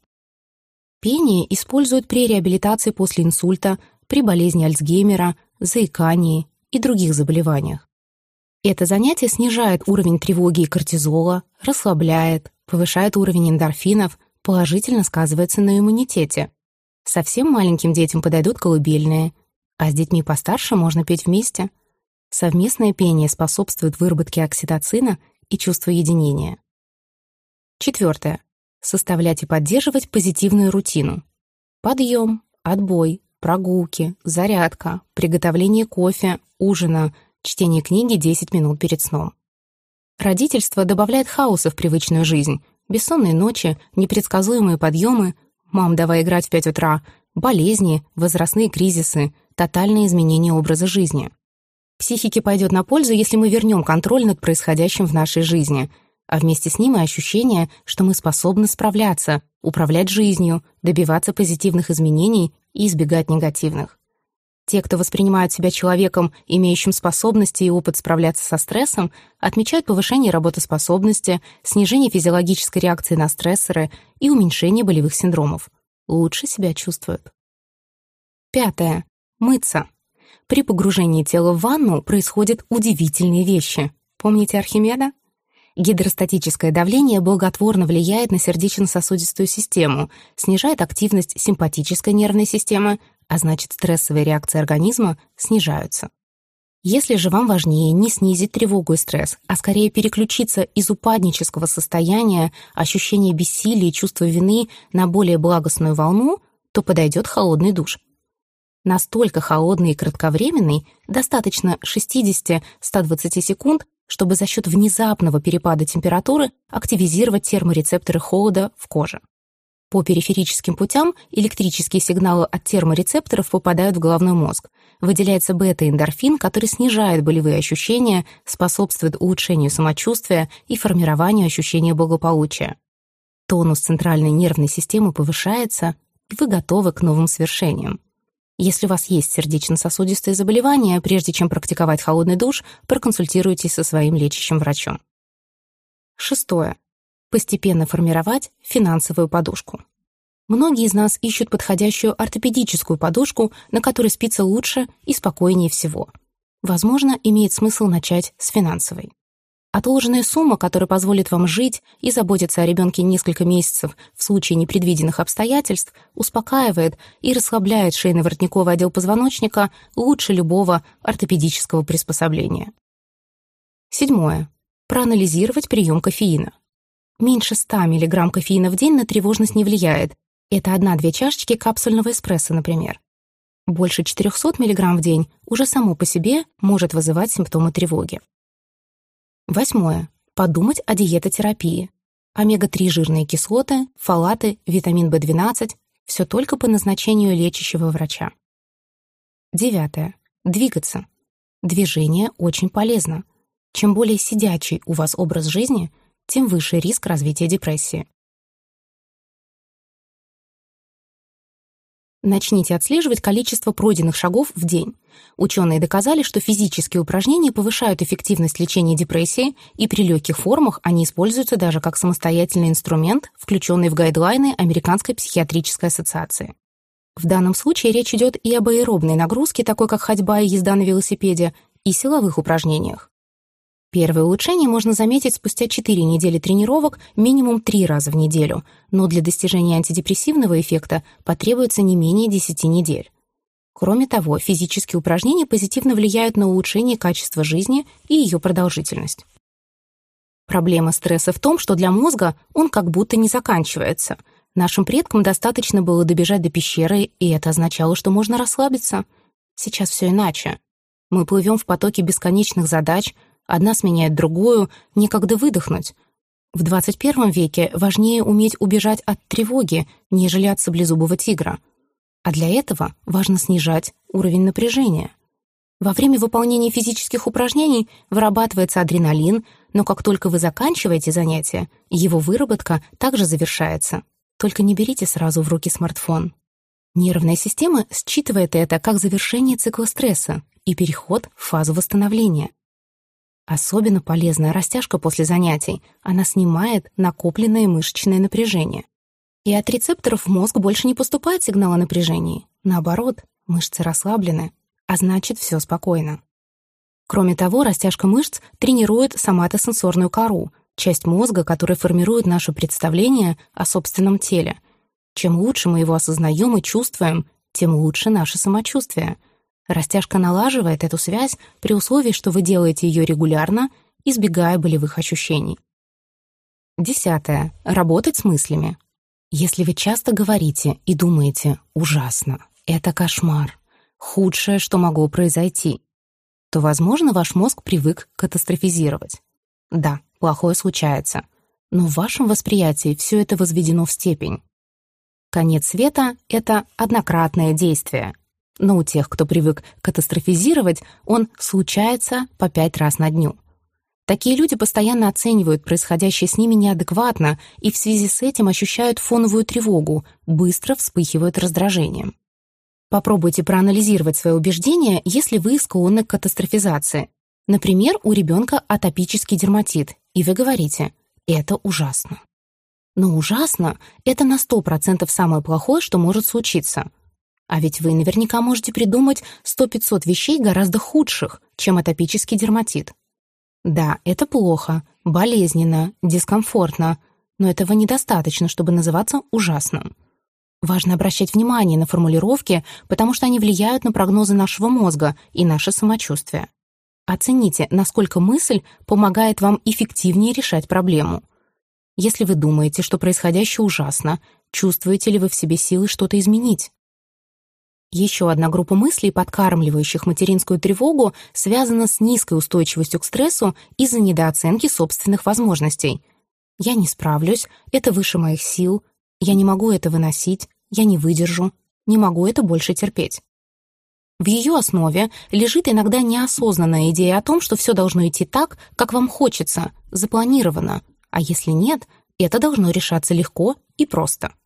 Пение используют при реабилитации после инсульта, при болезни Альцгеймера, заикании и других заболеваниях. Это занятие снижает уровень тревоги и кортизола, расслабляет, повышает уровень эндорфинов, положительно сказывается на иммунитете. Совсем маленьким детям подойдут колыбельные, а с детьми постарше можно петь вместе. Совместное пение способствует выработке окситоцина и чувству единения. Четвертое. Составлять и поддерживать позитивную рутину. Подъем, отбой, прогулки, зарядка, приготовление кофе, ужина, чтение книги 10 минут перед сном. Родительство добавляет хаоса в привычную жизнь. Бессонные ночи, непредсказуемые подъемы, «мам, давай играть в 5 утра», болезни, возрастные кризисы, тотальные изменения образа жизни. Психике пойдет на пользу, если мы вернем контроль над происходящим в нашей жизни, а вместе с ним и ощущение, что мы способны справляться, управлять жизнью, добиваться позитивных изменений и избегать негативных. Те, кто воспринимают себя человеком, имеющим способности и опыт справляться со стрессом, отмечают повышение работоспособности, снижение физиологической реакции на стрессоры и уменьшение болевых синдромов. Лучше себя чувствуют. Пятое. Мыться. При погружении тела в ванну происходят удивительные вещи. Помните Архимеда? Гидростатическое давление благотворно влияет на сердечно-сосудистую систему, снижает активность симпатической нервной системы, а значит, стрессовые реакции организма снижаются. Если же вам важнее не снизить тревогу и стресс, а скорее переключиться из упаднического состояния, ощущения бессилия и чувства вины на более благостную волну, то подойдет холодный душ. Настолько холодный и кратковременный, достаточно 60-120 секунд, чтобы за счет внезапного перепада температуры активизировать терморецепторы холода в коже. По периферическим путям электрические сигналы от терморецепторов попадают в головной мозг. Выделяется бета-эндорфин, который снижает болевые ощущения, способствует улучшению самочувствия и формированию ощущения благополучия. Тонус центральной нервной системы повышается, и вы готовы к новым свершениям. Если у вас есть сердечно-сосудистые заболевания, прежде чем практиковать холодный душ, проконсультируйтесь со своим лечащим врачом. 6. Постепенно формировать финансовую подушку. Многие из нас ищут подходящую ортопедическую подушку, на которой спится лучше и спокойнее всего. Возможно, имеет смысл начать с финансовой. Отложенная сумма, которая позволит вам жить и заботиться о ребенке несколько месяцев в случае непредвиденных обстоятельств, успокаивает и расслабляет шейно-воротниковый отдел позвоночника лучше любого ортопедического приспособления. 7. Проанализировать прием кофеина. Меньше 100 мг кофеина в день на тревожность не влияет. Это 1-2 чашечки капсульного эспрессо, например. Больше 400 мг в день уже само по себе может вызывать симптомы тревоги. 8. Подумать о диетотерапии. Омега-3 жирные кислоты, фолаты, витамин В12 – все только по назначению лечащего врача. 9. Двигаться. Движение очень полезно. Чем более сидячий у вас образ жизни, тем выше риск развития депрессии. Начните отслеживать количество пройденных шагов в день. Ученые доказали, что физические упражнения повышают эффективность лечения депрессии, и при легких формах они используются даже как самостоятельный инструмент, включенный в гайдлайны Американской психиатрической ассоциации. В данном случае речь идет и об аэробной нагрузке, такой как ходьба и езда на велосипеде, и силовых упражнениях. Первое улучшение можно заметить спустя 4 недели тренировок минимум 3 раза в неделю, но для достижения антидепрессивного эффекта потребуется не менее 10 недель. Кроме того, физические упражнения позитивно влияют на улучшение качества жизни и ее продолжительность. Проблема стресса в том, что для мозга он как будто не заканчивается. Нашим предкам достаточно было добежать до пещеры, и это означало, что можно расслабиться. Сейчас все иначе. Мы плывем в потоке бесконечных задач, одна сменяет другую, некогда выдохнуть. В 21 веке важнее уметь убежать от тревоги, нежели от саблезубого тигра. А для этого важно снижать уровень напряжения. Во время выполнения физических упражнений вырабатывается адреналин, но как только вы заканчиваете занятие, его выработка также завершается. Только не берите сразу в руки смартфон. Нервная система считывает это как завершение цикла стресса и переход в фазу восстановления. Особенно полезная растяжка после занятий. Она снимает накопленное мышечное напряжение. И от рецепторов в мозг больше не поступает сигнал о напряжении. Наоборот, мышцы расслаблены, а значит, все спокойно. Кроме того, растяжка мышц тренирует соматосенсорную кору, часть мозга, которая формирует наше представление о собственном теле. Чем лучше мы его осознаем и чувствуем, тем лучше наше самочувствие. Растяжка налаживает эту связь при условии, что вы делаете ее регулярно, избегая болевых ощущений. 10. Работать с мыслями. Если вы часто говорите и думаете «ужасно», «это кошмар», «худшее, что могло произойти», то, возможно, ваш мозг привык катастрофизировать. Да, плохое случается, но в вашем восприятии все это возведено в степень. Конец света — это однократное действие. Но у тех, кто привык катастрофизировать, он случается по 5 раз на дню. Такие люди постоянно оценивают происходящее с ними неадекватно и в связи с этим ощущают фоновую тревогу, быстро вспыхивают раздражением. Попробуйте проанализировать свои убеждения, если вы склонны к катастрофизации. Например, у ребенка атопический дерматит, и вы говорите «это ужасно». Но ужасно — это на 100% самое плохое, что может случиться. А ведь вы наверняка можете придумать 100-500 вещей гораздо худших, чем атопический дерматит. Да, это плохо, болезненно, дискомфортно, но этого недостаточно, чтобы называться ужасным. Важно обращать внимание на формулировки, потому что они влияют на прогнозы нашего мозга и наше самочувствие. Оцените, насколько мысль помогает вам эффективнее решать проблему. Если вы думаете, что происходящее ужасно, чувствуете ли вы в себе силы что-то изменить? Еще одна группа мыслей, подкармливающих материнскую тревогу, связана с низкой устойчивостью к стрессу из-за недооценки собственных возможностей. «Я не справлюсь», «это выше моих сил», «я не могу это выносить», «я не выдержу», «не могу это больше терпеть». В ее основе лежит иногда неосознанная идея о том, что все должно идти так, как вам хочется, запланировано, а если нет, это должно решаться легко и просто.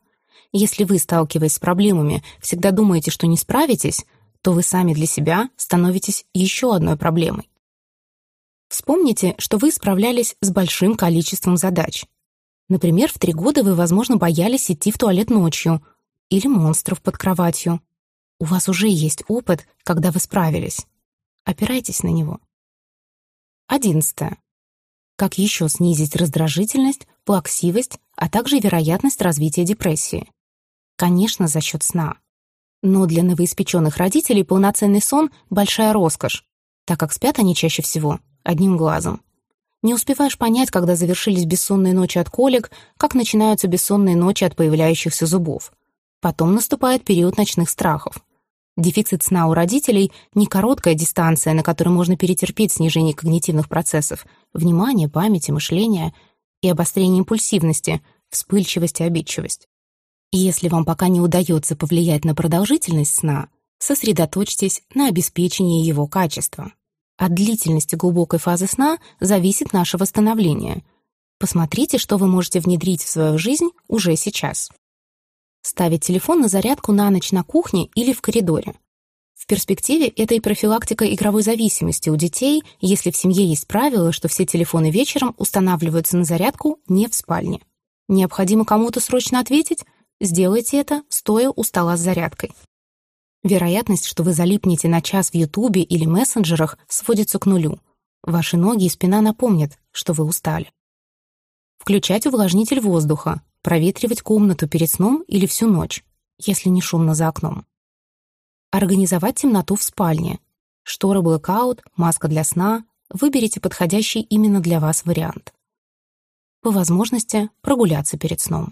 Если вы, сталкиваясь с проблемами, всегда думаете, что не справитесь, то вы сами для себя становитесь еще одной проблемой. Вспомните, что вы справлялись с большим количеством задач. Например, в 3 года вы, возможно, боялись идти в туалет ночью или монстров под кроватью. У вас уже есть опыт, когда вы справились. Опирайтесь на него. 11. Как еще снизить раздражительность, плаксивость, а также вероятность развития депрессии? Конечно, за счет сна. Но для новоиспеченных родителей полноценный сон — большая роскошь, так как спят они чаще всего одним глазом. Не успеваешь понять, когда завершились бессонные ночи от колик, как начинаются бессонные ночи от появляющихся зубов. Потом наступает период ночных страхов. Дефицит сна у родителей — не короткая дистанция, на которой можно перетерпеть снижение когнитивных процессов, внимания, памяти, мышления и обострение импульсивности, вспыльчивость и обидчивость. И если вам пока не удается повлиять на продолжительность сна, сосредоточьтесь на обеспечении его качества. От длительности глубокой фазы сна зависит наше восстановление. Посмотрите, что вы можете внедрить в свою жизнь уже сейчас. Ставить телефон на зарядку на ночь на кухне или в коридоре. В перспективе это и профилактика игровой зависимости у детей, если в семье есть правило, что все телефоны вечером устанавливаются на зарядку не в спальне. Необходимо кому-то срочно ответить? Сделайте это, стоя у стола с зарядкой. Вероятность, что вы залипнете на час в Ютубе или мессенджерах, сводится к нулю. Ваши ноги и спина напомнят, что вы устали. Включать увлажнитель воздуха, проветривать комнату перед сном или всю ночь, если не шумно за окном. Организовать темноту в спальне. Шторы блэкаут, маска для сна. Выберите подходящий именно для вас вариант. По возможности прогуляться перед сном.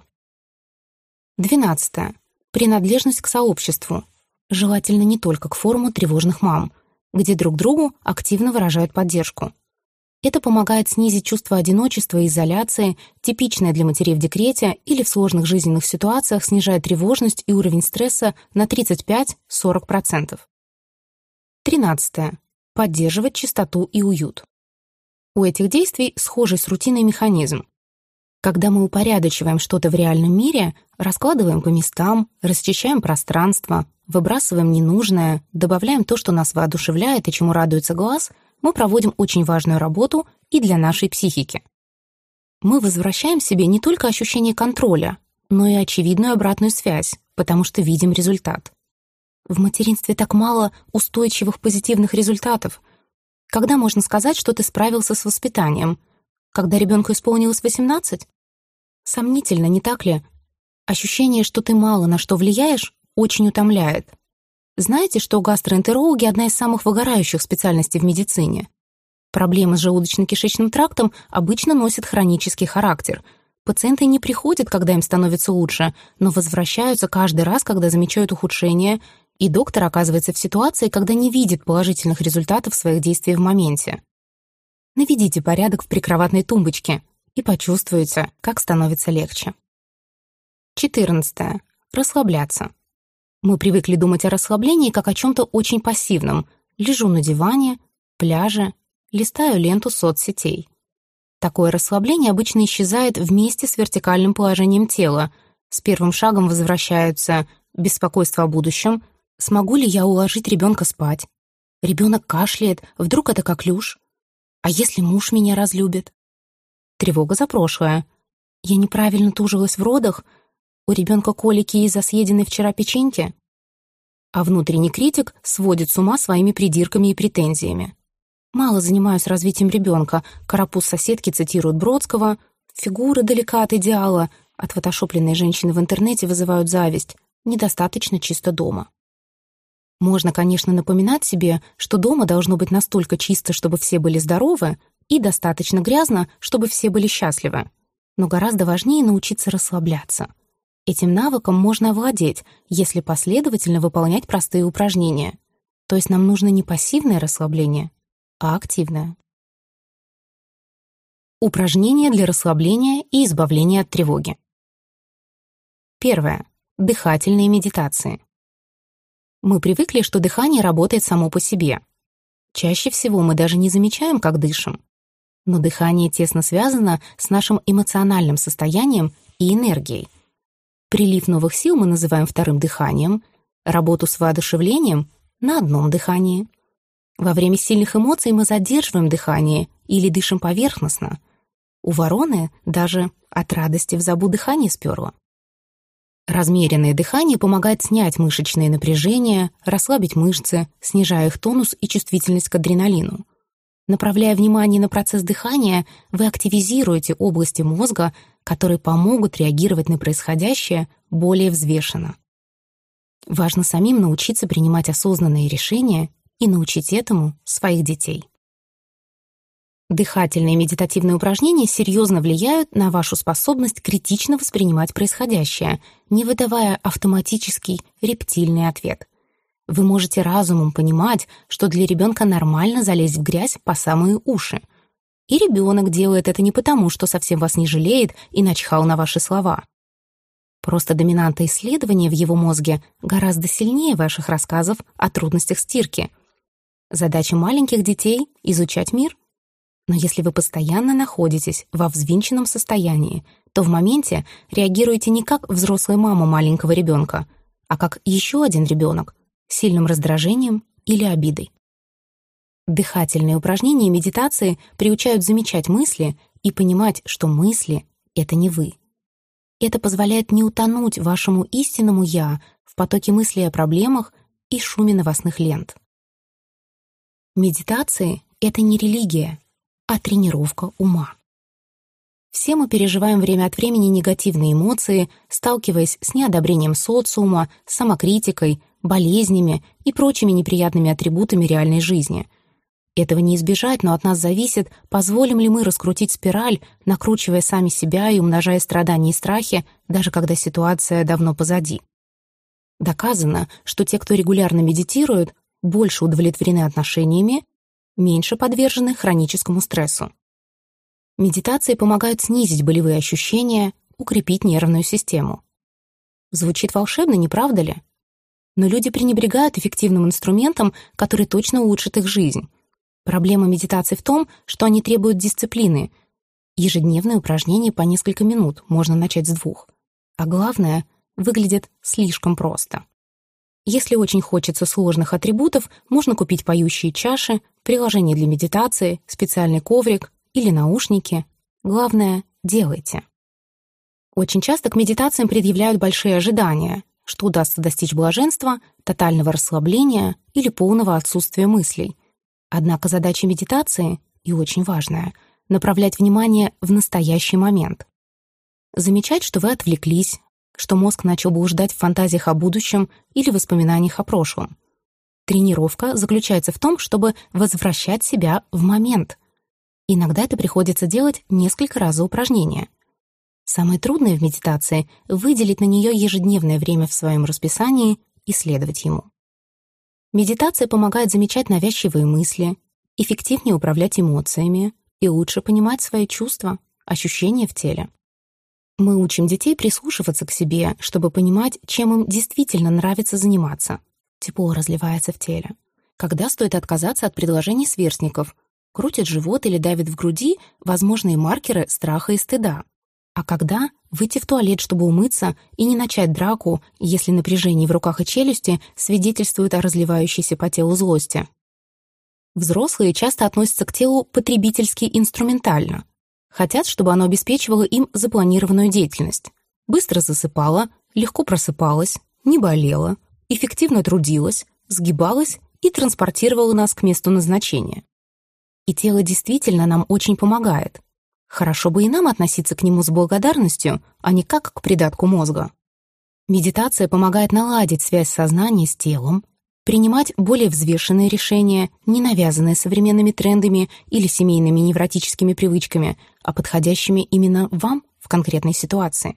12. Принадлежность к сообществу. Желательно не только к форуму тревожных мам, где друг другу активно выражают поддержку. Это помогает снизить чувство одиночества и изоляции, типичное для матерей в декрете или в сложных жизненных ситуациях снижает тревожность и уровень стресса на 35-40%. 13. Поддерживать чистоту и уют. У этих действий схожий с рутиной механизм. Когда мы упорядочиваем что-то в реальном мире, раскладываем по местам, расчищаем пространство, выбрасываем ненужное, добавляем то, что нас воодушевляет и чему радуется глаз, мы проводим очень важную работу и для нашей психики. Мы возвращаем себе не только ощущение контроля, но и очевидную обратную связь, потому что видим результат. В материнстве так мало устойчивых позитивных результатов. Когда можно сказать, что ты справился с воспитанием? Когда ребенку исполнилось 18? Сомнительно, не так ли? Ощущение, что ты мало на что влияешь, очень утомляет. Знаете, что гастроэнтерологи — одна из самых выгорающих специальностей в медицине? Проблемы с желудочно-кишечным трактом обычно носят хронический характер. Пациенты не приходят, когда им становится лучше, но возвращаются каждый раз, когда замечают ухудшение, и доктор оказывается в ситуации, когда не видит положительных результатов своих действий в моменте. Наведите порядок в прикроватной тумбочке и почувствуете, как становится легче. 14. Расслабляться. Мы привыкли думать о расслаблении как о чем-то очень пассивном. Лежу на диване, пляже, листаю ленту соцсетей. Такое расслабление обычно исчезает вместе с вертикальным положением тела. С первым шагом возвращаются беспокойство о будущем. Смогу ли я уложить ребенка спать? Ребенок кашляет, вдруг это коклюш? А если муж меня разлюбит? Тревога за прошлое. Я неправильно тужилась в родах? У ребенка колики из-за съеденной вчера печеньки? А внутренний критик сводит с ума своими придирками и претензиями. Мало занимаюсь развитием ребенка. Карапуз соседки цитирует Бродского. Фигура далека от идеала. Отфотошопленные женщины в интернете вызывают зависть. Недостаточно чисто дома. Можно, конечно, напоминать себе, что дома должно быть настолько чисто, чтобы все были здоровы, и достаточно грязно, чтобы все были счастливы. Но гораздо важнее научиться расслабляться. Этим навыком можно овладеть, если последовательно выполнять простые упражнения. То есть нам нужно не пассивное расслабление, а активное. Упражнения для расслабления и избавления от тревоги. 1. Дыхательные медитации. Мы привыкли, что дыхание работает само по себе. Чаще всего мы даже не замечаем, как дышим. Но дыхание тесно связано с нашим эмоциональным состоянием и энергией. Прилив новых сил мы называем вторым дыханием, работу с воодушевлением — на одном дыхании. Во время сильных эмоций мы задерживаем дыхание или дышим поверхностно. У вороны даже от радости в забу дыхание сперло. Размеренное дыхание помогает снять мышечные напряжения, расслабить мышцы, снижая их тонус и чувствительность к адреналину. Направляя внимание на процесс дыхания, вы активизируете области мозга, которые помогут реагировать на происходящее более взвешенно. Важно самим научиться принимать осознанные решения и научить этому своих детей. Дыхательные медитативные упражнения серьезно влияют на вашу способность критично воспринимать происходящее, не выдавая автоматический рептильный ответ. Вы можете разумом понимать, что для ребенка нормально залезть в грязь по самые уши. И ребенок делает это не потому, что совсем вас не жалеет и начхал на ваши слова. Просто доминанта исследования в его мозге гораздо сильнее ваших рассказов о трудностях стирки. Задача маленьких детей — изучать мир. Но если вы постоянно находитесь во взвинченном состоянии, то в моменте реагируете не как взрослая мама маленького ребенка, а как еще один ребенок, с сильным раздражением или обидой. Дыхательные упражнения и медитации приучают замечать мысли и понимать, что мысли — это не вы. Это позволяет не утонуть вашему истинному «я» в потоке мыслей о проблемах и шуме новостных лент. Медитации — это не религия, а тренировка ума. Все мы переживаем время от времени негативные эмоции, сталкиваясь с неодобрением социума, самокритикой, болезнями и прочими неприятными атрибутами реальной жизни. Этого не избежать, но от нас зависит, позволим ли мы раскрутить спираль, накручивая сами себя и умножая страдания и страхи, даже когда ситуация давно позади. Доказано, что те, кто регулярно медитирует, больше удовлетворены отношениями, меньше подвержены хроническому стрессу. Медитации помогают снизить болевые ощущения, укрепить нервную систему. Звучит волшебно, не правда ли? Но люди пренебрегают эффективным инструментом, который точно улучшит их жизнь. Проблема медитации в том, что они требуют дисциплины. Ежедневные упражнения по несколько минут, можно начать с 2. А главное, выглядит слишком просто. Если очень хочется сложных атрибутов, можно купить поющие чаши, приложение для медитации, специальный коврик или наушники. Главное, делайте. Очень часто к медитациям предъявляют большие ожидания, что удастся достичь блаженства, тотального расслабления или полного отсутствия мыслей. Однако задача медитации, и очень важная, направлять внимание в настоящий момент. Замечать, что вы отвлеклись, что мозг начал блуждать в фантазиях о будущем или воспоминаниях о прошлом. Тренировка заключается в том, чтобы возвращать себя в момент. Иногда это приходится делать несколько раз за упражнение. Самое трудное в медитации — выделить на нее ежедневное время в своем расписании и следовать ему. Медитация помогает замечать навязчивые мысли, эффективнее управлять эмоциями и лучше понимать свои чувства, ощущения в теле. Мы учим детей прислушиваться к себе, чтобы понимать, чем им действительно нравится заниматься. Тепло разливается в теле. Когда стоит отказаться от предложений сверстников, крутит живот или давит в груди возможные маркеры страха и стыда. А когда выйти в туалет, чтобы умыться, и не начать драку, если напряжение в руках и челюсти свидетельствует о разливающейся по телу злости. Взрослые часто относятся к телу потребительски инструментально. Хотят, чтобы оно обеспечивало им запланированную деятельность. Быстро засыпало, легко просыпалось, не болело, эффективно трудилось, сгибалось и транспортировало нас к месту назначения. И тело действительно нам очень помогает. Хорошо бы и нам относиться к нему с благодарностью, а не как к придатку мозга. Медитация помогает наладить связь сознания с телом, принимать более взвешенные решения, не навязанные современными трендами или семейными невротическими привычками, а подходящими именно вам в конкретной ситуации.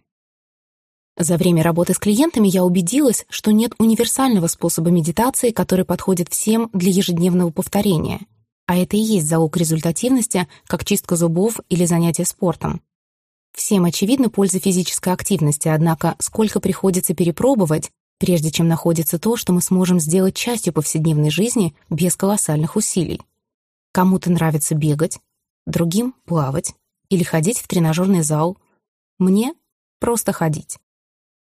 За время работы с клиентами я убедилась, что нет универсального способа медитации, который подходит всем для ежедневного повторения. А это и есть залог результативности, как чистка зубов или занятие спортом. Всем очевидна польза физической активности, однако сколько приходится перепробовать, прежде чем находится то, что мы сможем сделать частью повседневной жизни без колоссальных усилий. Кому-то нравится бегать, другим — плавать или ходить в тренажерный зал. Мне — просто ходить.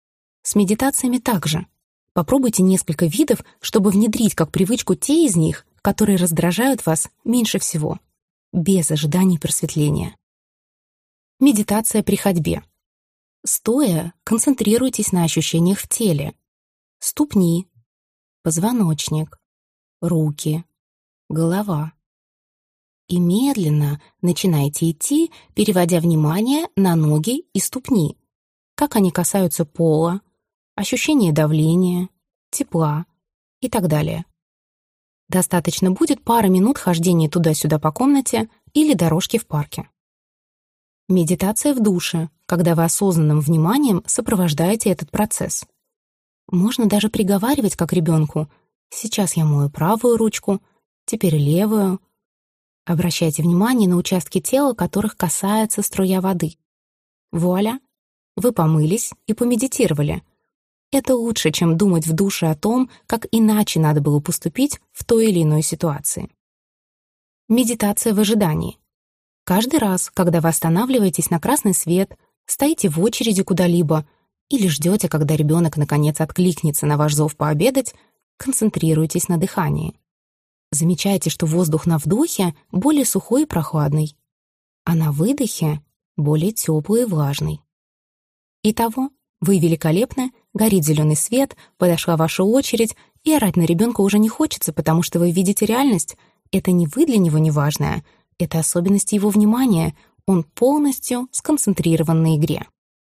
С медитациями также. Попробуйте несколько видов, чтобы внедрить как привычку те из них, которые раздражают вас меньше всего, без ожиданий просветления. Медитация при ходьбе. Стоя, концентрируйтесь на ощущениях в теле. Ступни, позвоночник, руки, голова. И медленно начинайте идти, переводя внимание на ноги и ступни, как они касаются пола, ощущение давления, тепла и так далее. Достаточно будет пары минут хождения туда-сюда по комнате или дорожки в парке. Медитация в душе, когда вы осознанным вниманием сопровождаете этот процесс. Можно даже приговаривать как ребенку: «Сейчас я мою правую ручку, теперь левую». Обращайте внимание на участки тела, которых касается струя воды. Вуаля! Вы помылись и помедитировали. Это лучше, чем думать в душе о том, как иначе надо было поступить в той или иной ситуации. Медитация в ожидании. Каждый раз, когда вы останавливаетесь на красный свет, стоите в очереди куда-либо или ждете, когда ребенок наконец откликнется на ваш зов пообедать, концентрируйтесь на дыхании. Замечайте, что воздух на вдохе более сухой и прохладный, а на выдохе более теплый и влажный. Итого, вы великолепны, горит зеленый свет, подошла ваша очередь, и орать на ребенка уже не хочется, потому что вы видите реальность. Это не вы для него неважное, это особенности его внимания, он полностью сконцентрирован на игре.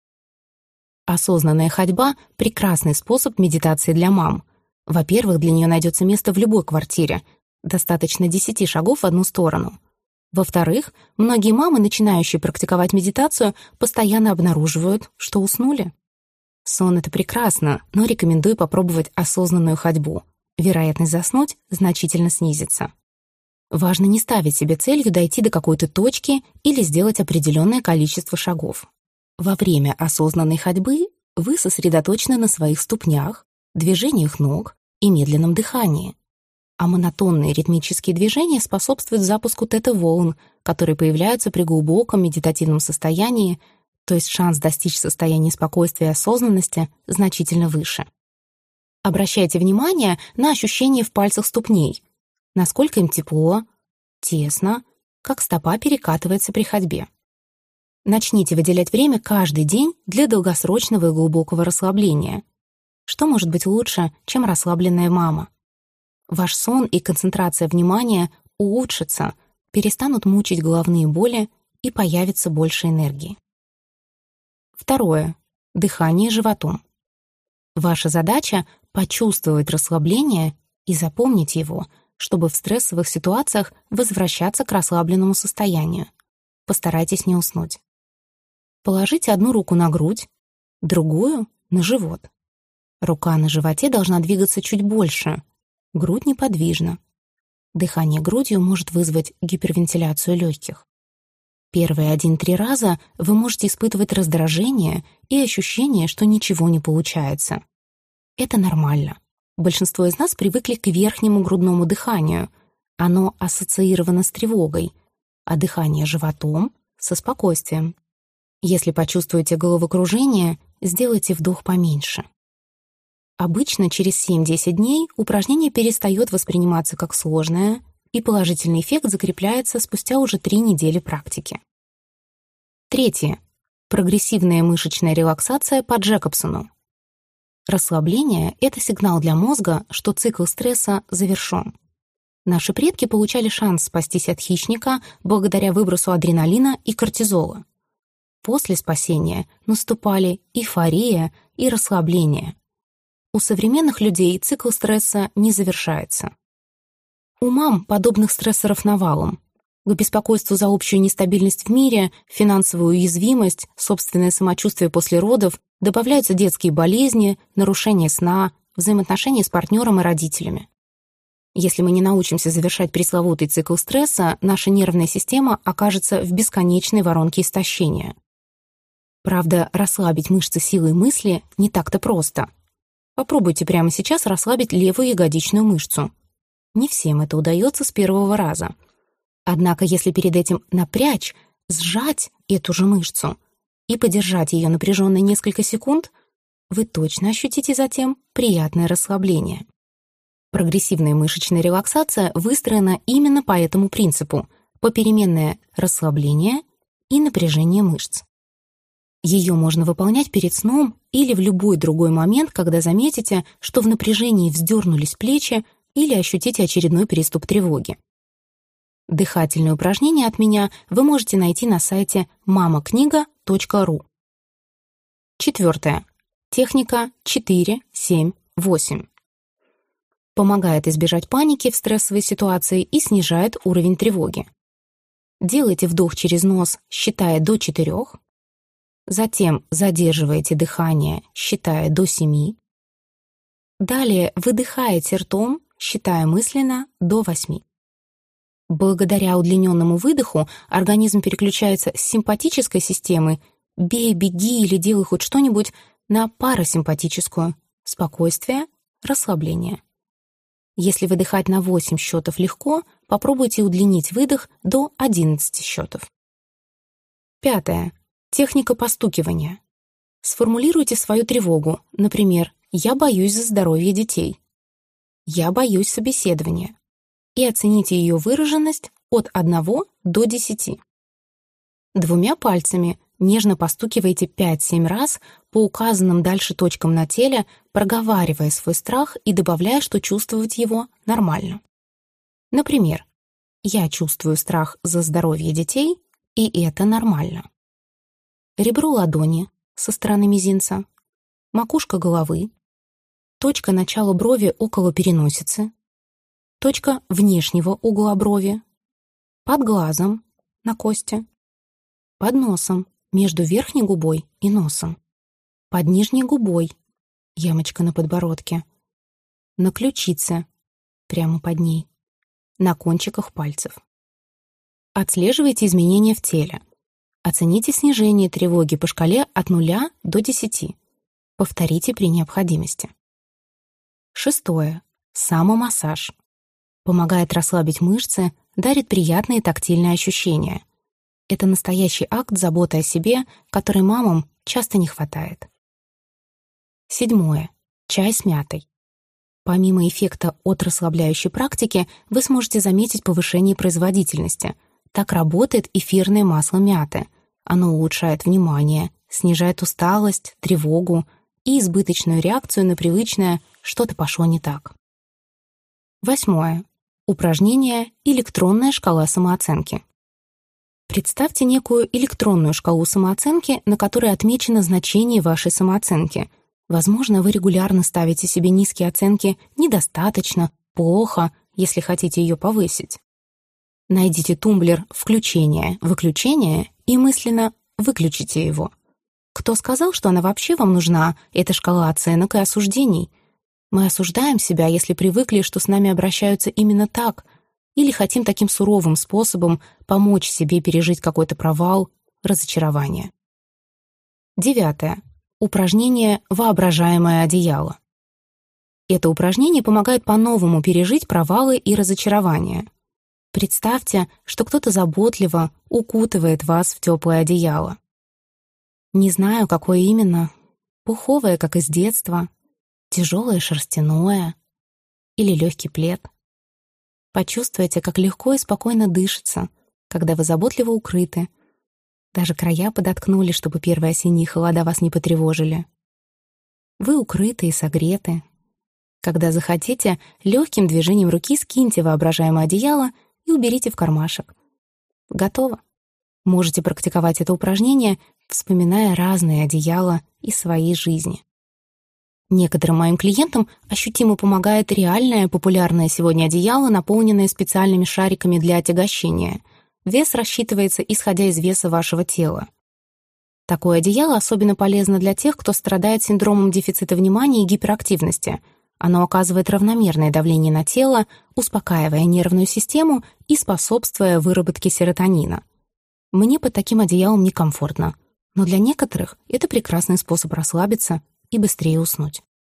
Осознанная ходьба — прекрасный способ медитации для мам. Во-первых, для нее найдется место в любой квартире, достаточно 10 шагов в одну сторону. Во-вторых, многие мамы, начинающие практиковать медитацию, постоянно обнаруживают, что уснули. Сон — это прекрасно, но рекомендую попробовать осознанную ходьбу. Вероятность заснуть значительно снизится. Важно не ставить себе целью дойти до какой-то точки или сделать определенное количество шагов. Во время осознанной ходьбы вы сосредоточены на своих ступнях, движениях ног и медленном дыхании. А монотонные ритмические движения способствуют запуску тета-волн, которые появляются при глубоком медитативном состоянии, то есть шанс достичь состояния спокойствия и осознанности значительно выше. Обращайте внимание на ощущения в пальцах ступней, насколько им тепло, тесно, как стопа перекатывается при ходьбе. Начните выделять время каждый день для долгосрочного и глубокого расслабления. Что может быть лучше, чем расслабленная мама? Ваш сон и концентрация внимания улучшатся, перестанут мучить головные боли и появится больше энергии. Второе. Дыхание животом. Ваша задача — почувствовать расслабление и запомнить его, чтобы в стрессовых ситуациях возвращаться к расслабленному состоянию. Постарайтесь не уснуть. Положите одну руку на грудь, другую — на живот. Рука на животе должна двигаться чуть больше, грудь неподвижна. Дыхание грудью может вызвать гипервентиляцию легких. Первые 1-3 раза вы можете испытывать раздражение и ощущение, что ничего не получается. Это нормально. Большинство из нас привыкли к верхнему грудному дыханию. Оно ассоциировано с тревогой, а дыхание животом — со спокойствием. Если почувствуете головокружение, сделайте вдох поменьше. Обычно через 7-10 дней упражнение перестает восприниматься как сложное, и положительный эффект закрепляется спустя уже 3 недели практики. Третье. Прогрессивная мышечная релаксация по Джекобсону. Расслабление — это сигнал для мозга, что цикл стресса завершен. Наши предки получали шанс спастись от хищника благодаря выбросу адреналина и кортизола. После спасения наступали эйфория и расслабление. У современных людей цикл стресса не завершается. У мам подобных стрессоров навалом. К беспокойству за общую нестабильность в мире, финансовую уязвимость, собственное самочувствие после родов добавляются детские болезни, нарушение сна, взаимоотношения с партнером и родителями. Если мы не научимся завершать пресловутый цикл стресса, наша нервная система окажется в бесконечной воронке истощения. Правда, расслабить мышцы силой мысли не так-то просто. Попробуйте прямо сейчас расслабить левую ягодичную мышцу. Не всем это удается с первого раза. Однако, если перед этим напрячь, сжать эту же мышцу и подержать ее напряженно несколько секунд, вы точно ощутите затем приятное расслабление. Прогрессивная мышечная релаксация выстроена именно по этому принципу — попеременное расслабление и напряжение мышц. Ее можно выполнять перед сном или в любой другой момент, когда заметите, что в напряжении вздернулись плечи или ощутите очередной приступ тревоги. Дыхательные упражнения от меня вы можете найти на сайте mamakniga.ru. 4. Техника 4-7-8. Помогает избежать паники в стрессовой ситуации и снижает уровень тревоги. Делайте вдох через нос, считая до 4. Затем задерживаете дыхание, считая до 7. Далее выдыхаете ртом, считая мысленно до 8. Благодаря удлиненному выдоху организм переключается с симпатической системы «бей, беги» или «делай хоть что-нибудь» на парасимпатическую «спокойствие, расслабление». Если выдыхать на 8 счетов легко, попробуйте удлинить выдох до 11 счетов. 5. Техника постукивания. Сформулируйте свою тревогу, например, «Я боюсь за здоровье детей», «Я боюсь собеседования», и оцените ее выраженность от 1 до 10. 2 пальцами нежно постукивайте 5-7 раз по указанным дальше точкам на теле, проговаривая свой страх и добавляя, что чувствовать его нормально. Например, «Я чувствую страх за здоровье детей, и это нормально». Ребро ладони со стороны мизинца, макушка головы, точка начала брови около переносицы, точка внешнего угла брови, под глазом на кости, под носом между верхней губой и носом, под нижней губой, ямочка на подбородке, на ключице, прямо под ней, на кончиках пальцев. Отслеживайте изменения в теле. Оцените снижение тревоги по шкале от 0 до 10. Повторите при необходимости. 6. Самомассаж. Помогает расслабить мышцы, дарит приятные тактильные ощущения. Это настоящий акт заботы о себе, который мамам часто не хватает. 7. Чай с мятой. Помимо эффекта от расслабляющей практики, вы сможете заметить повышение производительности. Так работает эфирное масло мяты. Оно улучшает внимание, снижает усталость, тревогу и избыточную реакцию на привычное «что-то пошло не так». 8. Упражнение «Электронная шкала самооценки». Представьте некую электронную шкалу самооценки, на которой отмечено значение вашей самооценки. Возможно, вы регулярно ставите себе низкие оценки «недостаточно», «плохо», если хотите ее повысить. Найдите тумблер «Включение», «Выключение» и мысленно выключите его. Кто сказал, что она вообще вам нужна, эта шкала оценок и осуждений? Мы осуждаем себя, если привыкли, что с нами обращаются именно так, или хотим таким суровым способом помочь себе пережить какой-то провал, разочарование. 9. Упражнение «Воображаемое одеяло». Это упражнение помогает по-новому пережить провалы и разочарования. Представьте, что кто-то заботливо укутывает вас в теплое одеяло. Не знаю, какое именно. Пуховое, как из детства, тяжелое шерстяное или легкий плед. Почувствуйте, как легко и спокойно дышится, когда вы заботливо укрыты. Даже края подоткнули, чтобы первые осенние холода вас не потревожили. Вы укрыты и согреты. Когда захотите, легким движением руки скиньте воображаемое одеяло и уберите в кармашек. Готово. Можете практиковать это упражнение, вспоминая разные одеяла из своей жизни. Некоторым моим клиентам ощутимо помогает реальное популярное сегодня одеяло, наполненное специальными шариками для отягощения. Вес рассчитывается, исходя из веса вашего тела. Такое одеяло особенно полезно для тех, кто страдает синдромом дефицита внимания и гиперактивности. Оно оказывает равномерное давление на тело, успокаивая нервную систему и способствуя выработке серотонина. Мне под таким одеялом некомфортно, но для некоторых это прекрасный способ расслабиться и быстрее уснуть.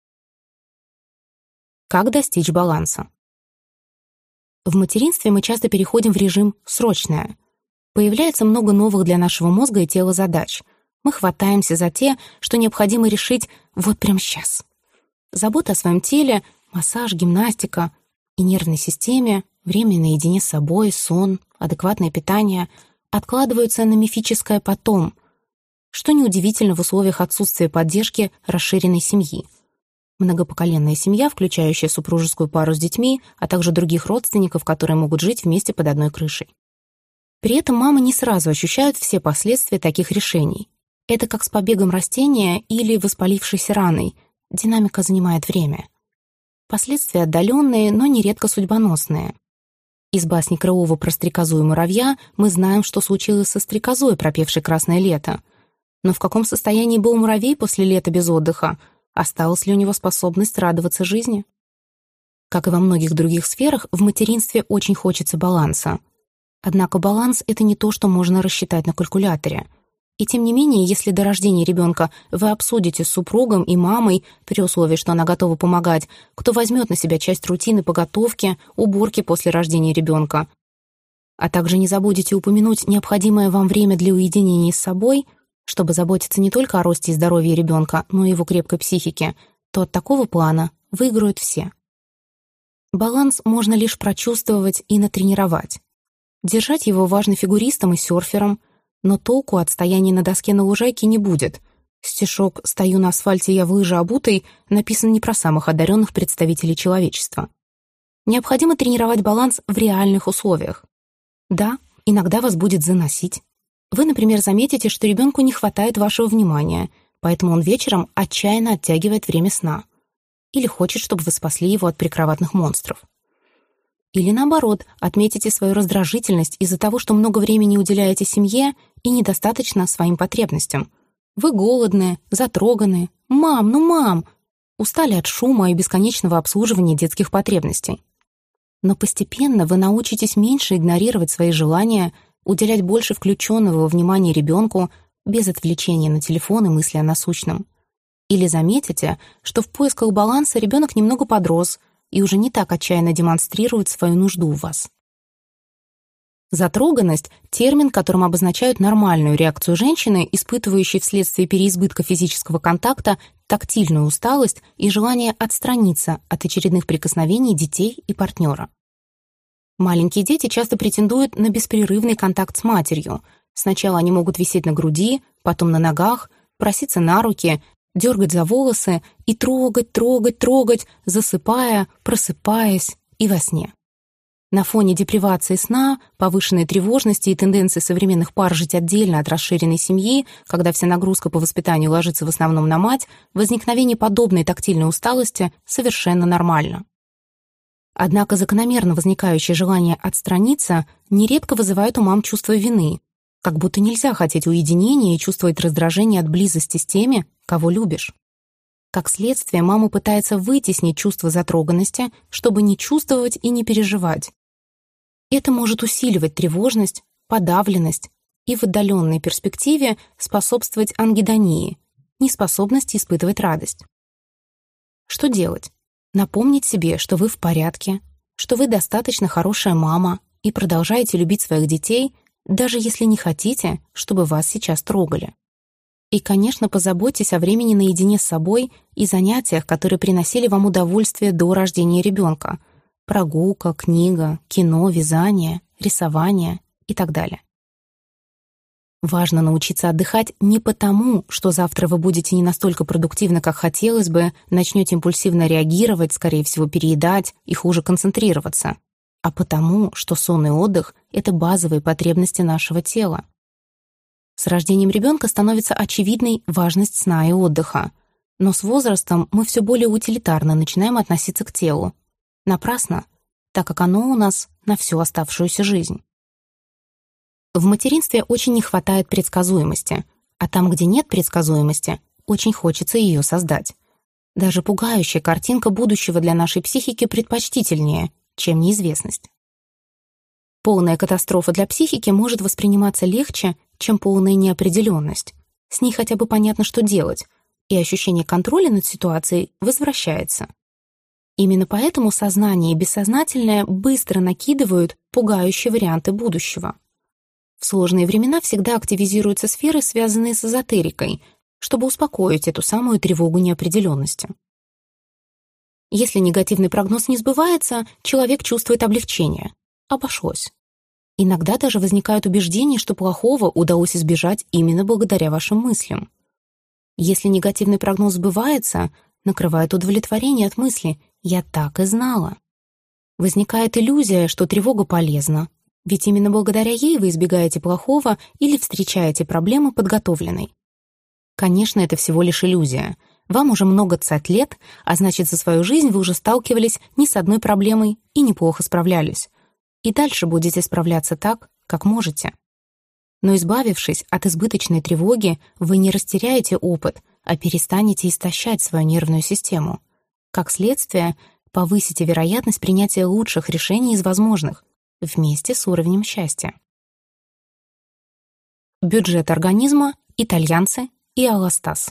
Как достичь баланса? В материнстве мы часто переходим в режим «срочное». Появляется много новых для нашего мозга и тела задач. Мы хватаемся за те, что необходимо решить вот прямо сейчас. Забота о своем теле, массаж, гимнастика и нервной системе, время наедине с собой, сон, адекватное питание откладываются на мифическое потом, что неудивительно в условиях отсутствия поддержки расширенной семьи. Многопоколенная семья, включающая супружескую пару с детьми, а также других родственников, которые могут жить вместе под одной крышей. При этом мамы не сразу ощущают все последствия таких решений. Это как с побегом растения или воспалившейся раной. Динамика занимает время. Последствия отдаленные, но нередко судьбоносные. Из басни Крылова про стрекозу и муравья мы знаем, что случилось со стрекозой, пропевшей «Красное лето». Но в каком состоянии был муравей после лета без отдыха? Осталась ли у него способность радоваться жизни? Как и во многих других сферах, в материнстве очень хочется баланса. Однако баланс — это не то, что можно рассчитать на калькуляторе. И тем не менее, если до рождения ребенка вы обсудите с супругом и мамой, при условии, что она готова помогать, кто возьмет на себя часть рутины по готовке, уборке после рождения ребенка, а также не забудете упомянуть необходимое вам время для уединения с собой, чтобы заботиться не только о росте и здоровье ребенка, но и его крепкой психике, то от такого плана выиграют все. Баланс можно лишь прочувствовать и натренировать. Держать его важно фигуристам и серферам, но толку от стояния на доске на лужайке не будет. Стишок «Стою на асфальте, я в лыжи обутый» написан не про самых одаренных представителей человечества. Необходимо тренировать баланс в реальных условиях. Да, иногда вас будет заносить. Вы, например, заметите, что ребенку не хватает вашего внимания, поэтому он вечером отчаянно оттягивает время сна. Или хочет, чтобы вы спасли его от прикроватных монстров. Или наоборот, отметите свою раздражительность из-за того, что много времени уделяете семье и недостаточно своим потребностям. Вы голодны, затроганы. «Мам, ну мам!» Устали от шума и бесконечного обслуживания детских потребностей. Но постепенно вы научитесь меньше игнорировать свои желания, уделять больше включенного внимания ребенку без отвлечения на телефон и мысли о насущном. Или заметите, что в поисках баланса ребенок немного подрос и уже не так отчаянно демонстрирует свою нужду в вас. Затроганность — термин, которым обозначают нормальную реакцию женщины, испытывающей вследствие переизбытка физического контакта тактильную усталость и желание отстраниться от очередных прикосновений детей и партнера. Маленькие дети часто претендуют на беспрерывный контакт с матерью. Сначала они могут висеть на груди, потом на ногах, проситься на руки, дергать за волосы и трогать, засыпая, просыпаясь и во сне. На фоне депривации сна, повышенной тревожности и тенденции современных пар жить отдельно от расширенной семьи, когда вся нагрузка по воспитанию ложится в основном на мать, возникновение подобной тактильной усталости совершенно нормально. Однако закономерно возникающее желание отстраниться нередко вызывает у мам чувство вины, как будто нельзя хотеть уединения и чувствовать раздражение от близости с теми, кого любишь. Как следствие, мама пытается вытеснить чувство затроганности, чтобы не чувствовать и не переживать. Это может усиливать тревожность, подавленность и в отдаленной перспективе способствовать ангидонии, неспособности испытывать радость. Что делать? Напомнить себе, что вы в порядке, что вы достаточно хорошая мама и продолжаете любить своих детей, даже если не хотите, чтобы вас сейчас трогали. И, конечно, позаботьтесь о времени наедине с собой и занятиях, которые приносили вам удовольствие до рождения ребенка. Прогулка, книга, кино, вязание, рисование и так далее. Важно научиться отдыхать не потому, что завтра вы будете не настолько продуктивны, как хотелось бы, начнете импульсивно реагировать, скорее всего, переедать и хуже концентрироваться, а потому, что сон и отдых — это базовые потребности нашего тела. С рождением ребенка становится очевидной важность сна и отдыха, но с возрастом мы все более утилитарно начинаем относиться к телу. Напрасно, так как оно у нас на всю оставшуюся жизнь. В материнстве очень не хватает предсказуемости, а там, где нет предсказуемости, очень хочется ее создать. Даже пугающая картинка будущего для нашей психики предпочтительнее, чем неизвестность. Полная катастрофа для психики может восприниматься легче, чем полная неопределенность. С ней хотя бы понятно, что делать, и ощущение контроля над ситуацией возвращается. Именно поэтому сознание и бессознательное быстро накидывают пугающие варианты будущего. В сложные времена всегда активизируются сферы, связанные с эзотерикой, чтобы успокоить эту самую тревогу неопределенности. Если негативный прогноз не сбывается, человек чувствует облегчение. Обошлось. Иногда даже возникают убеждения, что плохого удалось избежать именно благодаря вашим мыслям. Если негативный прогноз сбывается, накрывает удовлетворение от мысли «я так и знала». Возникает иллюзия, что тревога полезна, ведь именно благодаря ей вы избегаете плохого или встречаете проблемы подготовленной. Конечно, это всего лишь иллюзия. Вам уже много лет, а значит, за свою жизнь вы уже сталкивались не с одной проблемой и неплохо справлялись. И дальше будете справляться так, как можете. Но избавившись от избыточной тревоги, вы не растеряете опыт, а перестанете истощать свою нервную систему. Как следствие, повысите вероятность принятия лучших решений из возможных, вместе с уровнем счастья. Бюджет организма, итальянцы и аллостаз.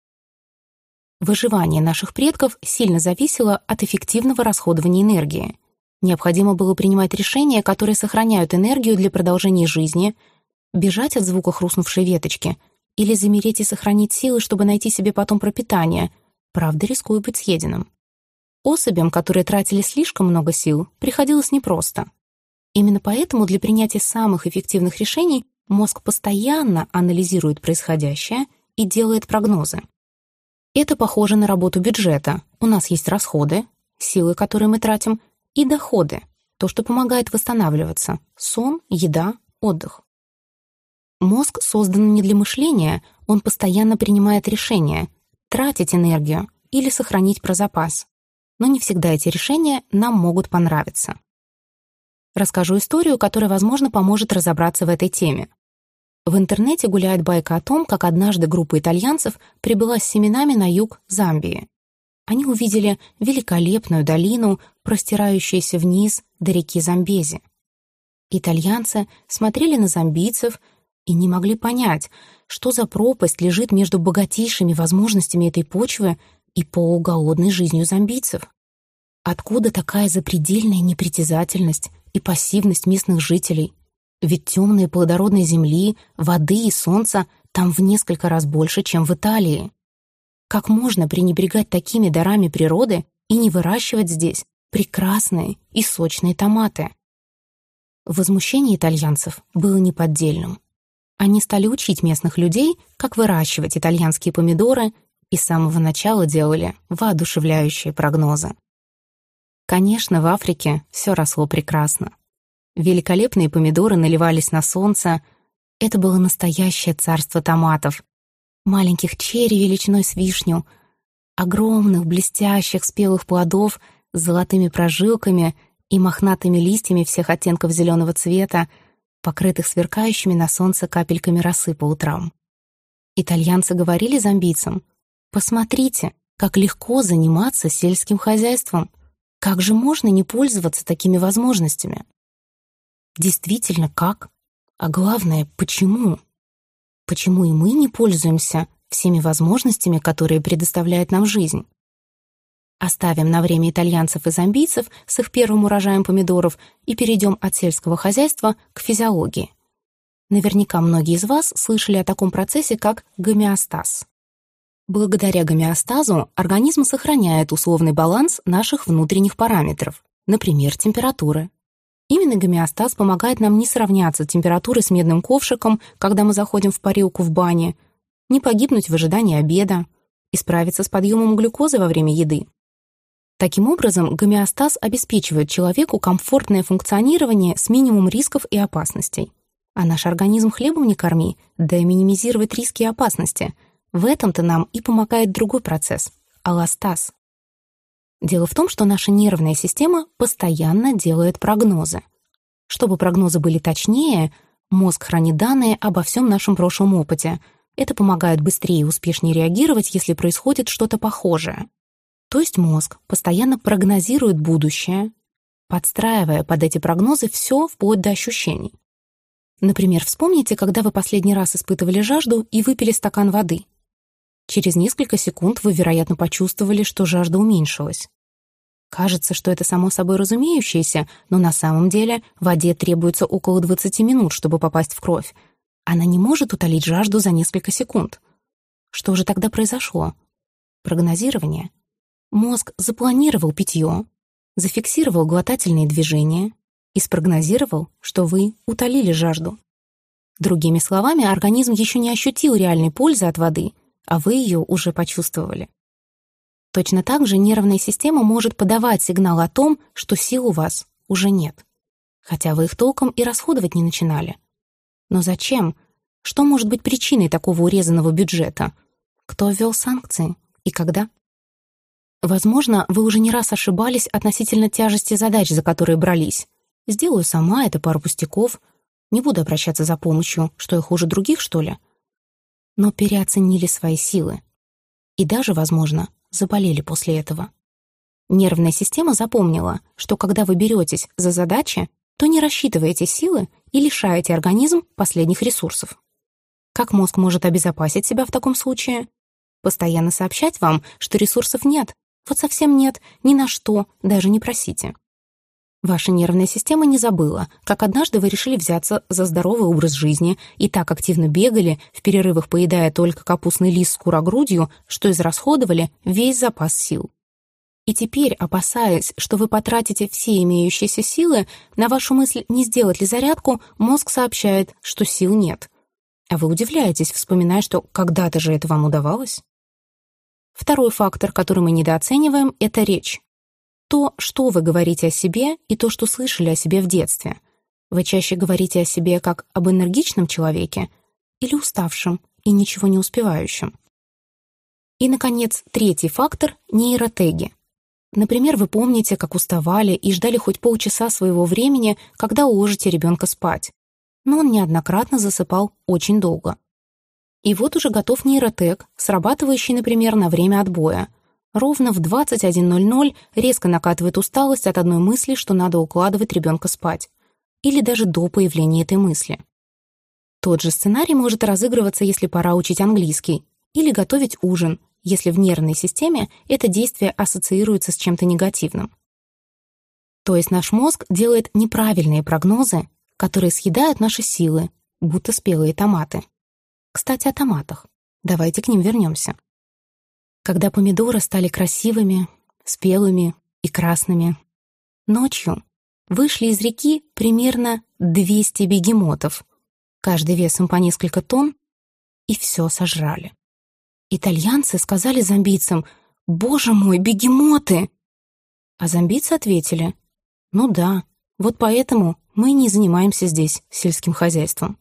Выживание наших предков сильно зависело от эффективного расходования энергии. Необходимо было принимать решения, которые сохраняют энергию для продолжения жизни, бежать от звука хрустнувшей веточки или замереть и сохранить силы, чтобы найти себе потом пропитание, правда, рискуя быть съеденным. Особям, которые тратили слишком много сил, приходилось непросто. Именно поэтому для принятия самых эффективных решений мозг постоянно анализирует происходящее и делает прогнозы. Это похоже на работу бюджета. У нас есть расходы, силы, которые мы тратим, и доходы, то, что помогает восстанавливаться, сон, еда, отдых. Мозг создан не для мышления, он постоянно принимает решения, тратить энергию или сохранить про запас. Но не всегда эти решения нам могут понравиться. Расскажу историю, которая, возможно, поможет разобраться в этой теме. В интернете гуляет байка о том, как однажды группа итальянцев прибыла с семенами на юг Замбии. Они увидели великолепную долину, простирающуюся вниз до реки Замбези. Итальянцы смотрели на замбийцев и не могли понять, что за пропасть лежит между богатейшими возможностями этой почвы и полуголодной жизнью замбийцев. Откуда такая запредельная непритязательность и пассивность местных жителей? Ведь темной плодородной земли, воды и солнца там в несколько раз больше, чем в Италии. Как можно пренебрегать такими дарами природы и не выращивать здесь прекрасные и сочные томаты? Возмущение итальянцев было неподдельным. Они стали учить местных людей, как выращивать итальянские помидоры, и с самого начала делали воодушевляющие прогнозы. Конечно, в Африке все росло прекрасно. Великолепные помидоры наливались на солнце. Это было настоящее царство томатов. Маленьких черри величиной с вишню, огромных, блестящих, спелых плодов с золотыми прожилками и мохнатыми листьями всех оттенков зеленого цвета, покрытых сверкающими на солнце капельками росы по утрам. Итальянцы говорили замбийцам: «Посмотрите, как легко заниматься сельским хозяйством. Как же можно не пользоваться такими возможностями?» Действительно, как? А главное, почему? Почему и мы не пользуемся всеми возможностями, которые предоставляет нам жизнь? Оставим на время итальянцев и замбийцев с их первым урожаем помидоров и перейдем от сельского хозяйства к физиологии. Наверняка многие из вас слышали о таком процессе, как гомеостаз. Благодаря гомеостазу организм сохраняет условный баланс наших внутренних параметров, например, температуры. Именно гомеостаз помогает нам не сравняться температурой с медным ковшиком, когда мы заходим в парилку в бане, не погибнуть в ожидании обеда и справиться с подъемом глюкозы во время еды. Таким образом, гомеостаз обеспечивает человеку комфортное функционирование с минимумом рисков и опасностей. А наш организм хлебом не корми, да и минимизировать риски и опасности. В этом-то нам и помогает другой процесс — аллостаз. Дело в том, что наша нервная система постоянно делает прогнозы. Чтобы прогнозы были точнее, мозг хранит данные обо всем нашем прошлом опыте. Это помогает быстрее и успешнее реагировать, если происходит что-то похожее. То есть мозг постоянно прогнозирует будущее, подстраивая под эти прогнозы все вплоть до ощущений. Например, вспомните, когда вы последний раз испытывали жажду и выпили стакан воды. Через несколько секунд вы, вероятно, почувствовали, что жажда уменьшилась. Кажется, что это само собой разумеющееся, но на самом деле воде требуется около 20 минут, чтобы попасть в кровь. Она не может утолить жажду за несколько секунд. Что же тогда произошло? Прогнозирование. Мозг запланировал питье, зафиксировал глотательные движения и спрогнозировал, что вы утолили жажду. Другими словами, организм еще не ощутил реальной пользы от воды, а вы ее уже почувствовали. Точно так же нервная система может подавать сигнал о том, что сил у вас уже нет, хотя вы их толком и расходовать не начинали. Но зачем? Что может быть причиной такого урезанного бюджета? Кто ввел санкции и когда? Возможно, вы уже не раз ошибались относительно тяжести задач, за которые брались. Сделаю сама, это пара пустяков. Не буду обращаться за помощью, что я хуже других, что ли? Но переоценили свои силы. И даже, возможно, заболели после этого. Нервная система запомнила, что когда вы беретесь за задачи, то не рассчитываете силы и лишаете организм последних ресурсов. Как мозг может обезопасить себя в таком случае? Постоянно сообщать вам, что ресурсов нет, вот совсем нет, ни на что, даже не просите. Ваша нервная система не забыла, как однажды вы решили взяться за здоровый образ жизни и так активно бегали, в перерывах поедая только капустный лист с курогрудью, что израсходовали весь запас сил. И теперь, опасаясь, что вы потратите все имеющиеся силы, на вашу мысль, не сделать ли зарядку, мозг сообщает, что сил нет. А вы удивляетесь, вспоминая, что когда-то же это вам удавалось. Второй фактор, который мы недооцениваем, — это речь. То, что вы говорите о себе, и то, что слышали о себе в детстве. Вы чаще говорите о себе как об энергичном человеке или уставшем и ничего не успевающем. И, наконец, третий фактор — нейротеги. Например, вы помните, как уставали и ждали хоть полчаса своего времени, когда уложите ребенка спать. Но он неоднократно засыпал очень долго. И вот уже готов нейротег, срабатывающий, например, на время отбоя. Ровно в 21:00 резко накатывает усталость от одной мысли, что надо укладывать ребенка спать. Или даже до появления этой мысли. Тот же сценарий может разыгрываться, если пора учить английский, или готовить ужин, если в нервной системе это действие ассоциируется с чем-то негативным. То есть наш мозг делает неправильные прогнозы, которые съедают наши силы, будто спелые томаты. Кстати, о томатах. Давайте к ним вернемся. Когда помидоры стали красивыми, спелыми и красными, ночью вышли из реки примерно 200 бегемотов, каждый весом по несколько тонн, и все сожрали. Итальянцы сказали зомбийцам: «Боже мой, бегемоты!» А зомбийцы ответили: «Ну да, вот поэтому мы не занимаемся здесь сельским хозяйством».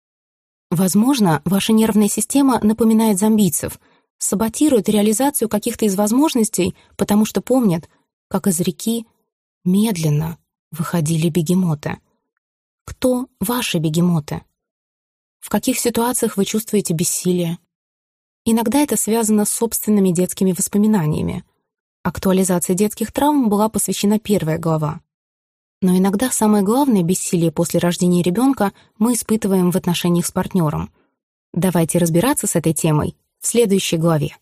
Возможно, ваша нервная система напоминает зомбийцев, саботирует реализацию каких-то из возможностей, потому что помнит, как из реки медленно выходили бегемоты. Кто ваши бегемоты? В каких ситуациях вы чувствуете бессилие? Иногда это связано с собственными детскими воспоминаниями. Актуализации детских травм была посвящена первая глава. Но иногда самое главное бессилие после рождения ребенка мы испытываем в отношениях с партнером. Давайте разбираться с этой темой в следующей главе.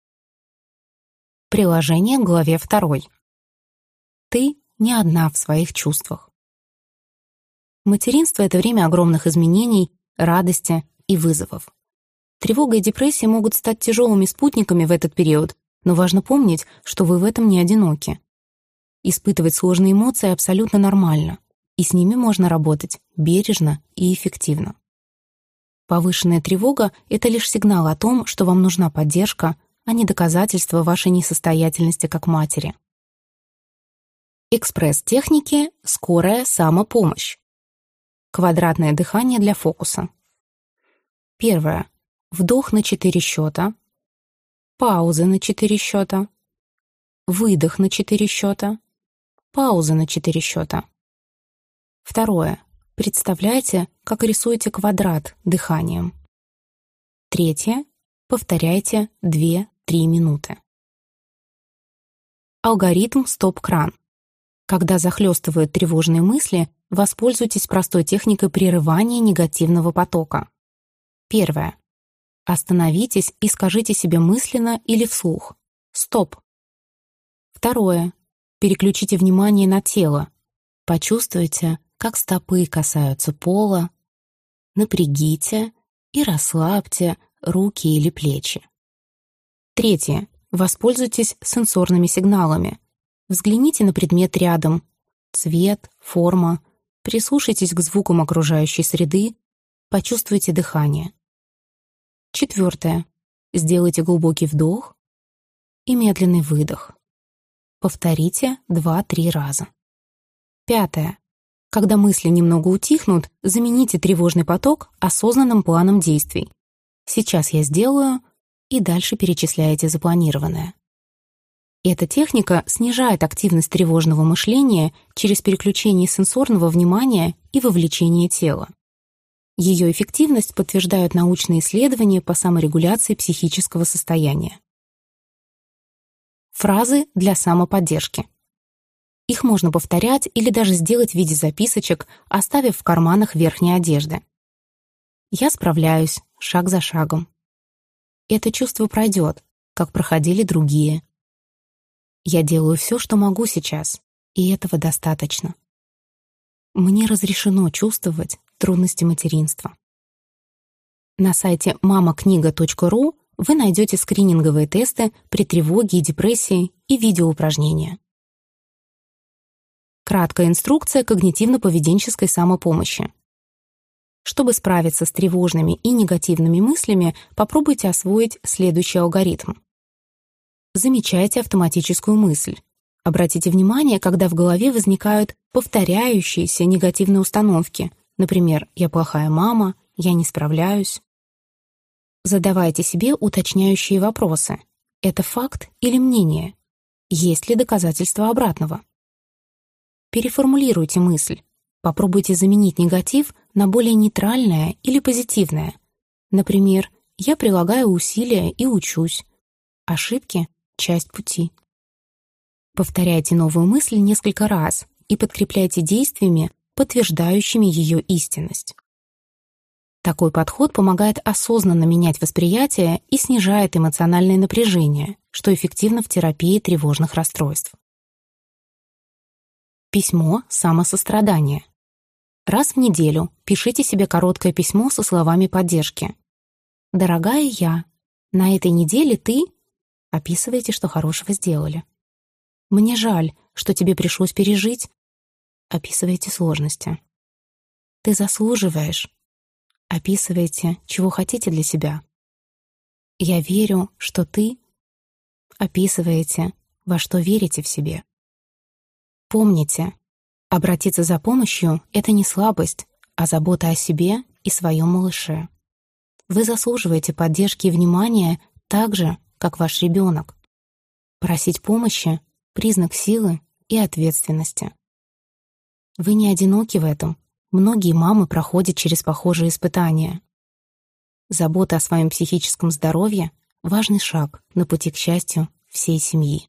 Приложение к главе 2. Ты не одна в своих чувствах. Материнство — это время огромных изменений, радости и вызовов. Тревога и депрессия могут стать тяжелыми спутниками в этот период, но важно помнить, что вы в этом не одиноки. Испытывать сложные эмоции абсолютно нормально, и с ними можно работать бережно и эффективно. Повышенная тревога — это лишь сигнал о том, что вам нужна поддержка, а не доказательство вашей несостоятельности как матери. Экспресс-техники «Скорая самопомощь». Квадратное дыхание для фокуса. Первое. Вдох на 4 счета. Пауза на 4 счета. Выдох на 4 счета. Пауза на 4 счета. Второе. Представляйте, как рисуете квадрат дыханием. Третье. Повторяйте 2-3 минуты. Алгоритм стоп-кран. Когда захлестывают тревожные мысли, воспользуйтесь простой техникой прерывания негативного потока. Первое. Остановитесь и скажите себе мысленно или вслух: «Стоп». Второе. переключите внимание на тело. Почувствуйте, как стопы касаются пола. Напрягите и расслабьте руки или плечи. Третье. Воспользуйтесь сенсорными сигналами. Взгляните на предмет рядом. Цвет, форма. Прислушайтесь к звукам окружающей среды. Почувствуйте дыхание. Четвертое. Сделайте глубокий вдох и медленный выдох. Повторите 2-3 раза. Пятое. Когда мысли немного утихнут, замените тревожный поток осознанным планом действий. Сейчас я сделаю, и дальше перечисляете запланированное. Эта техника снижает активность тревожного мышления через переключение сенсорного внимания и вовлечение тела. Ее эффективность подтверждают научные исследования по саморегуляции психического состояния. Фразы для самоподдержки. Их можно повторять или даже сделать в виде записочек, оставив в карманах верхней одежды. «Я справляюсь, шаг за шагом». Это чувство пройдет, как проходили другие. Я делаю все, что могу сейчас, и этого достаточно. Мне разрешено чувствовать трудности материнства. На сайте mamakniga.ru вы найдете скрининговые тесты при тревоге и депрессии и видеоупражнения. Краткая инструкция когнитивно-поведенческой самопомощи. Чтобы справиться с тревожными и негативными мыслями, попробуйте освоить следующий алгоритм. Замечайте автоматическую мысль. Обратите внимание, когда в голове возникают повторяющиеся негативные установки. Например, «я плохая мама», «я не справляюсь». Задавайте себе уточняющие вопросы. Это факт или мнение? Есть ли доказательства обратного? Переформулируйте мысль. Попробуйте заменить негатив на более нейтральное или позитивное. Например, «я прилагаю усилия и учусь». Ошибки — часть пути. Повторяйте новую мысль несколько раз и подкрепляйте действиями, подтверждающими ее истинность. Такой подход помогает осознанно менять восприятие и снижает эмоциональное напряжение, что эффективно в терапии тревожных расстройств. Письмо самосострадания. Раз в неделю пишите себе короткое письмо со словами поддержки. «Дорогая я, на этой неделе ты...» Описывайте, что хорошего сделали. «Мне жаль, что тебе пришлось пережить...» Описывайте сложности. «Ты заслуживаешь...» Описывайте, чего хотите для себя. «Я верю, что ты...» Описываете, во что верите в себе. Помните, обратиться за помощью — это не слабость, а забота о себе и своем малыше. Вы заслуживаете поддержки и внимания так же, как ваш ребенок. Просить помощи — признак силы и ответственности. Вы не одиноки в этом. Многие мамы проходят через похожие испытания. Забота о своем психическом здоровье — важный шаг на пути к счастью всей семьи.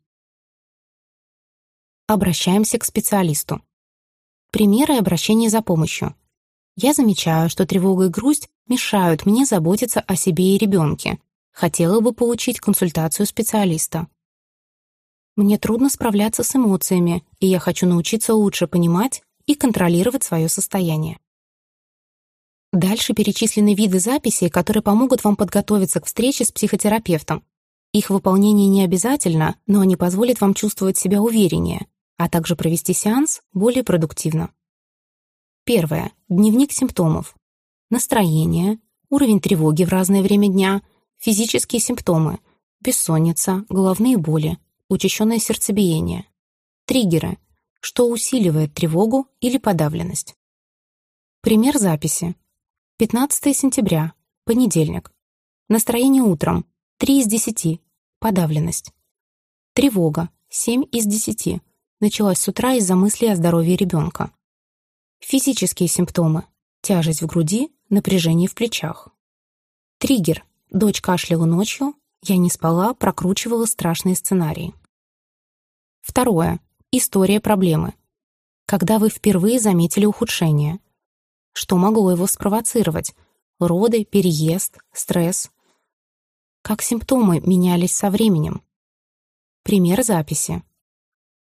Обращаемся к специалисту. Примеры обращения за помощью. Я замечаю, что тревога и грусть мешают мне заботиться о себе и ребенке. Хотела бы получить консультацию специалиста. Мне трудно справляться с эмоциями, и я хочу научиться лучше понимать и контролировать свое состояние. Дальше перечислены виды записей, которые помогут вам подготовиться к встрече с психотерапевтом. Их выполнение не обязательно, но они позволят вам чувствовать себя увереннее, а также провести сеанс более продуктивно. Первое. Дневник симптомов. Настроение, уровень тревоги в разное время дня, физические симптомы, бессонница, головные боли, учащенное сердцебиение. Триггеры, что усиливает тревогу или подавленность. Пример записи. 15 сентября, понедельник. Настроение утром, 3 из 10, подавленность. Тревога, 7 из 10, началась с утра из-за мыслей о здоровье ребенка. Физические симптомы, тяжесть в груди, напряжение в плечах. Триггер, дочь кашляла ночью, я не спала, прокручивала страшные сценарии. Второе. История проблемы. Когда вы впервые заметили ухудшение. Что могло его спровоцировать? Роды, переезд, стресс. Как симптомы менялись со временем? Пример записи.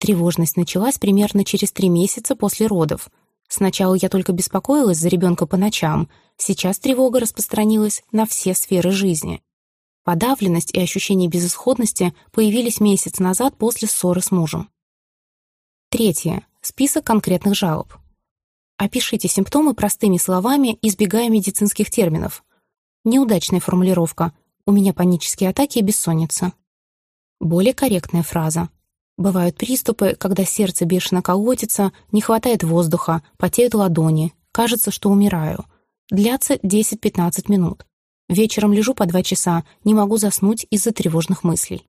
Тревожность началась примерно через 3 месяца после родов. Сначала я только беспокоилась за ребенка по ночам, сейчас тревога распространилась на все сферы жизни. Подавленность и ощущение безысходности появились месяц назад после ссоры с мужем. 3. Список конкретных жалоб. Опишите симптомы простыми словами, избегая медицинских терминов. Неудачная формулировка «У меня панические атаки и бессонница». Более корректная фраза. Бывают приступы, когда сердце бешено колотится, не хватает воздуха, потеют ладони, кажется, что умираю. Длятся 10-15 минут. Вечером лежу по 2 часа, не могу заснуть из-за тревожных мыслей.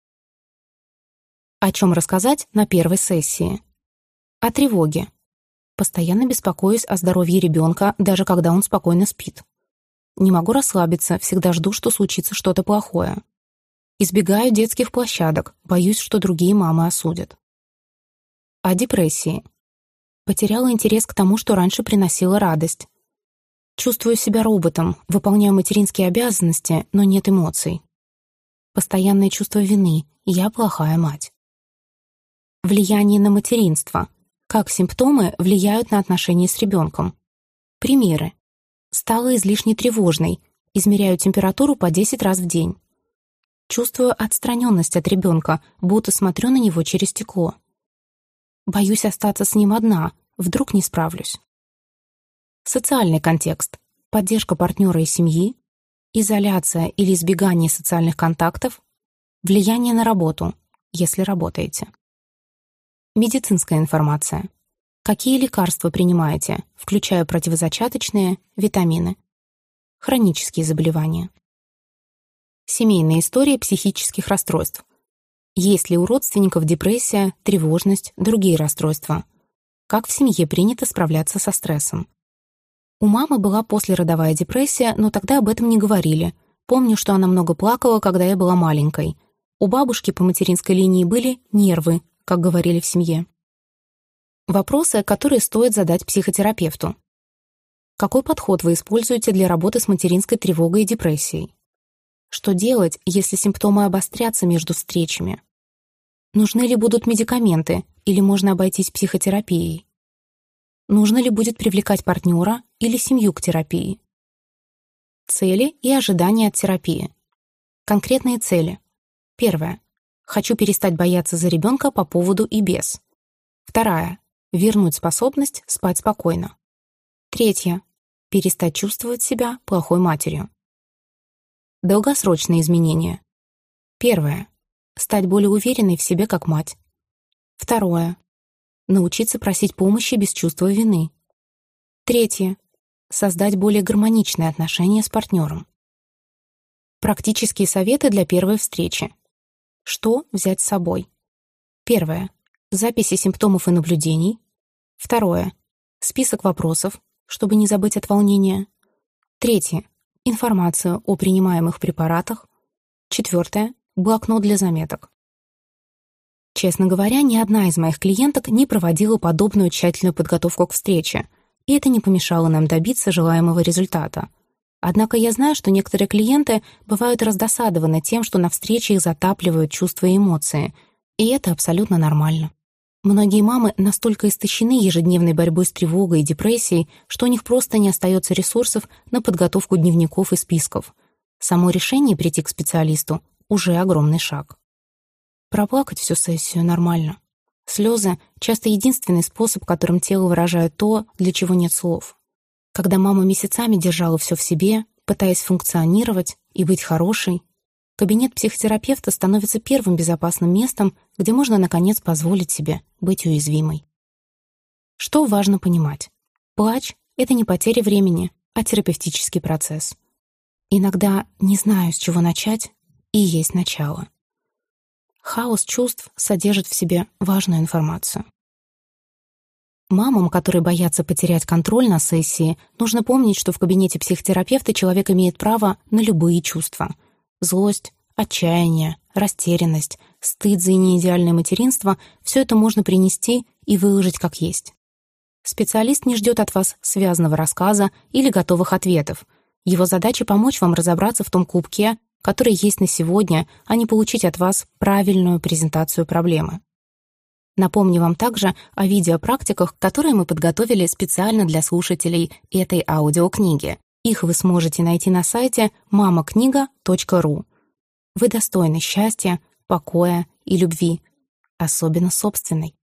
О чем рассказать на первой сессии? О тревоге. Постоянно беспокоюсь о здоровье ребенка, даже когда он спокойно спит. Не могу расслабиться, всегда жду, что случится что-то плохое. Избегаю детских площадок, боюсь, что другие мамы осудят. О депрессии. Потеряла интерес к тому, что раньше приносило радость. Чувствую себя роботом, выполняю материнские обязанности, но нет эмоций. Постоянное чувство вины, я плохая мать. Влияние на материнство. Как симптомы влияют на отношения с ребенком? Примеры. Стала излишне тревожной, измеряю температуру по 10 раз в день. Чувствую отстраненность от ребенка, будто смотрю на него через стекло. Боюсь остаться с ним одна, вдруг не справлюсь. Социальный контекст. Поддержка партнера и семьи, изоляция или избегание социальных контактов, влияние на работу, если работаете. Медицинская информация. Какие лекарства принимаете, включая противозачаточные, витамины. Хронические заболевания. Семейная история психических расстройств. Есть ли у родственников депрессия, тревожность, другие расстройства? Как в семье принято справляться со стрессом? У мамы была послеродовая депрессия, но тогда об этом не говорили. Помню, что она много плакала, когда я была маленькой. У бабушки по материнской линии были нервы, как говорили в семье. Вопросы, которые стоит задать психотерапевту. Какой подход вы используете для работы с материнской тревогой и депрессией? Что делать, если симптомы обострятся между встречами? Нужны ли будут медикаменты, или можно обойтись психотерапией? Нужно ли будет привлекать партнера или семью к терапии? Цели и ожидания от терапии. Конкретные цели. 1. Хочу перестать бояться за ребенка по поводу и без. 2. Вернуть способность спать спокойно. 3. Перестать чувствовать себя плохой матерью. Долгосрочные изменения. 1. Стать более уверенной в себе как мать. 2. Научиться просить помощи без чувства вины. 3. Создать более гармоничные отношения с партнером. Практические советы для первой встречи. Что взять с собой? 1. Записи симптомов и наблюдений. 2. Список вопросов, чтобы не забыть от волнения. 3. Информацию о принимаемых препаратах. 4. Блокнот для заметок. Честно говоря, ни одна из моих клиенток не проводила подобную тщательную подготовку к встрече, и это не помешало нам добиться желаемого результата. Однако я знаю, что некоторые клиенты бывают раздосадованы тем, что на встрече их затапливают чувства и эмоции, и это абсолютно нормально. Многие мамы настолько истощены ежедневной борьбой с тревогой и депрессией, что у них просто не остается ресурсов на подготовку дневников и списков. Само решение прийти к специалисту — уже огромный шаг. Проплакать всю сессию нормально. Слезы — часто единственный способ, которым тело выражает то, для чего нет слов. Когда мама месяцами держала все в себе, пытаясь функционировать и быть хорошей, кабинет психотерапевта становится первым безопасным местом, где можно, наконец, позволить себе быть уязвимой. Что важно понимать? Плач — это не потеря времени, а терапевтический процесс. Иногда «не знаю, с чего начать» и есть начало. Хаос чувств содержит в себе важную информацию. Мамам, которые боятся потерять контроль на сессии, нужно помнить, что в кабинете психотерапевта человек имеет право на любые чувства. Злость, отчаяние, растерянность, стыд за неидеальное материнство — все это можно принести и выложить как есть. Специалист не ждет от вас связанного рассказа или готовых ответов. Его задача — помочь вам разобраться в том клубке, который есть на сегодня, а не получить от вас правильную презентацию проблемы. Напомню вам также о видеопрактиках, которые мы подготовили специально для слушателей этой аудиокниги. Их вы сможете найти на сайте mamakniga.ru. Вы достойны счастья, покоя и любви, особенно собственной.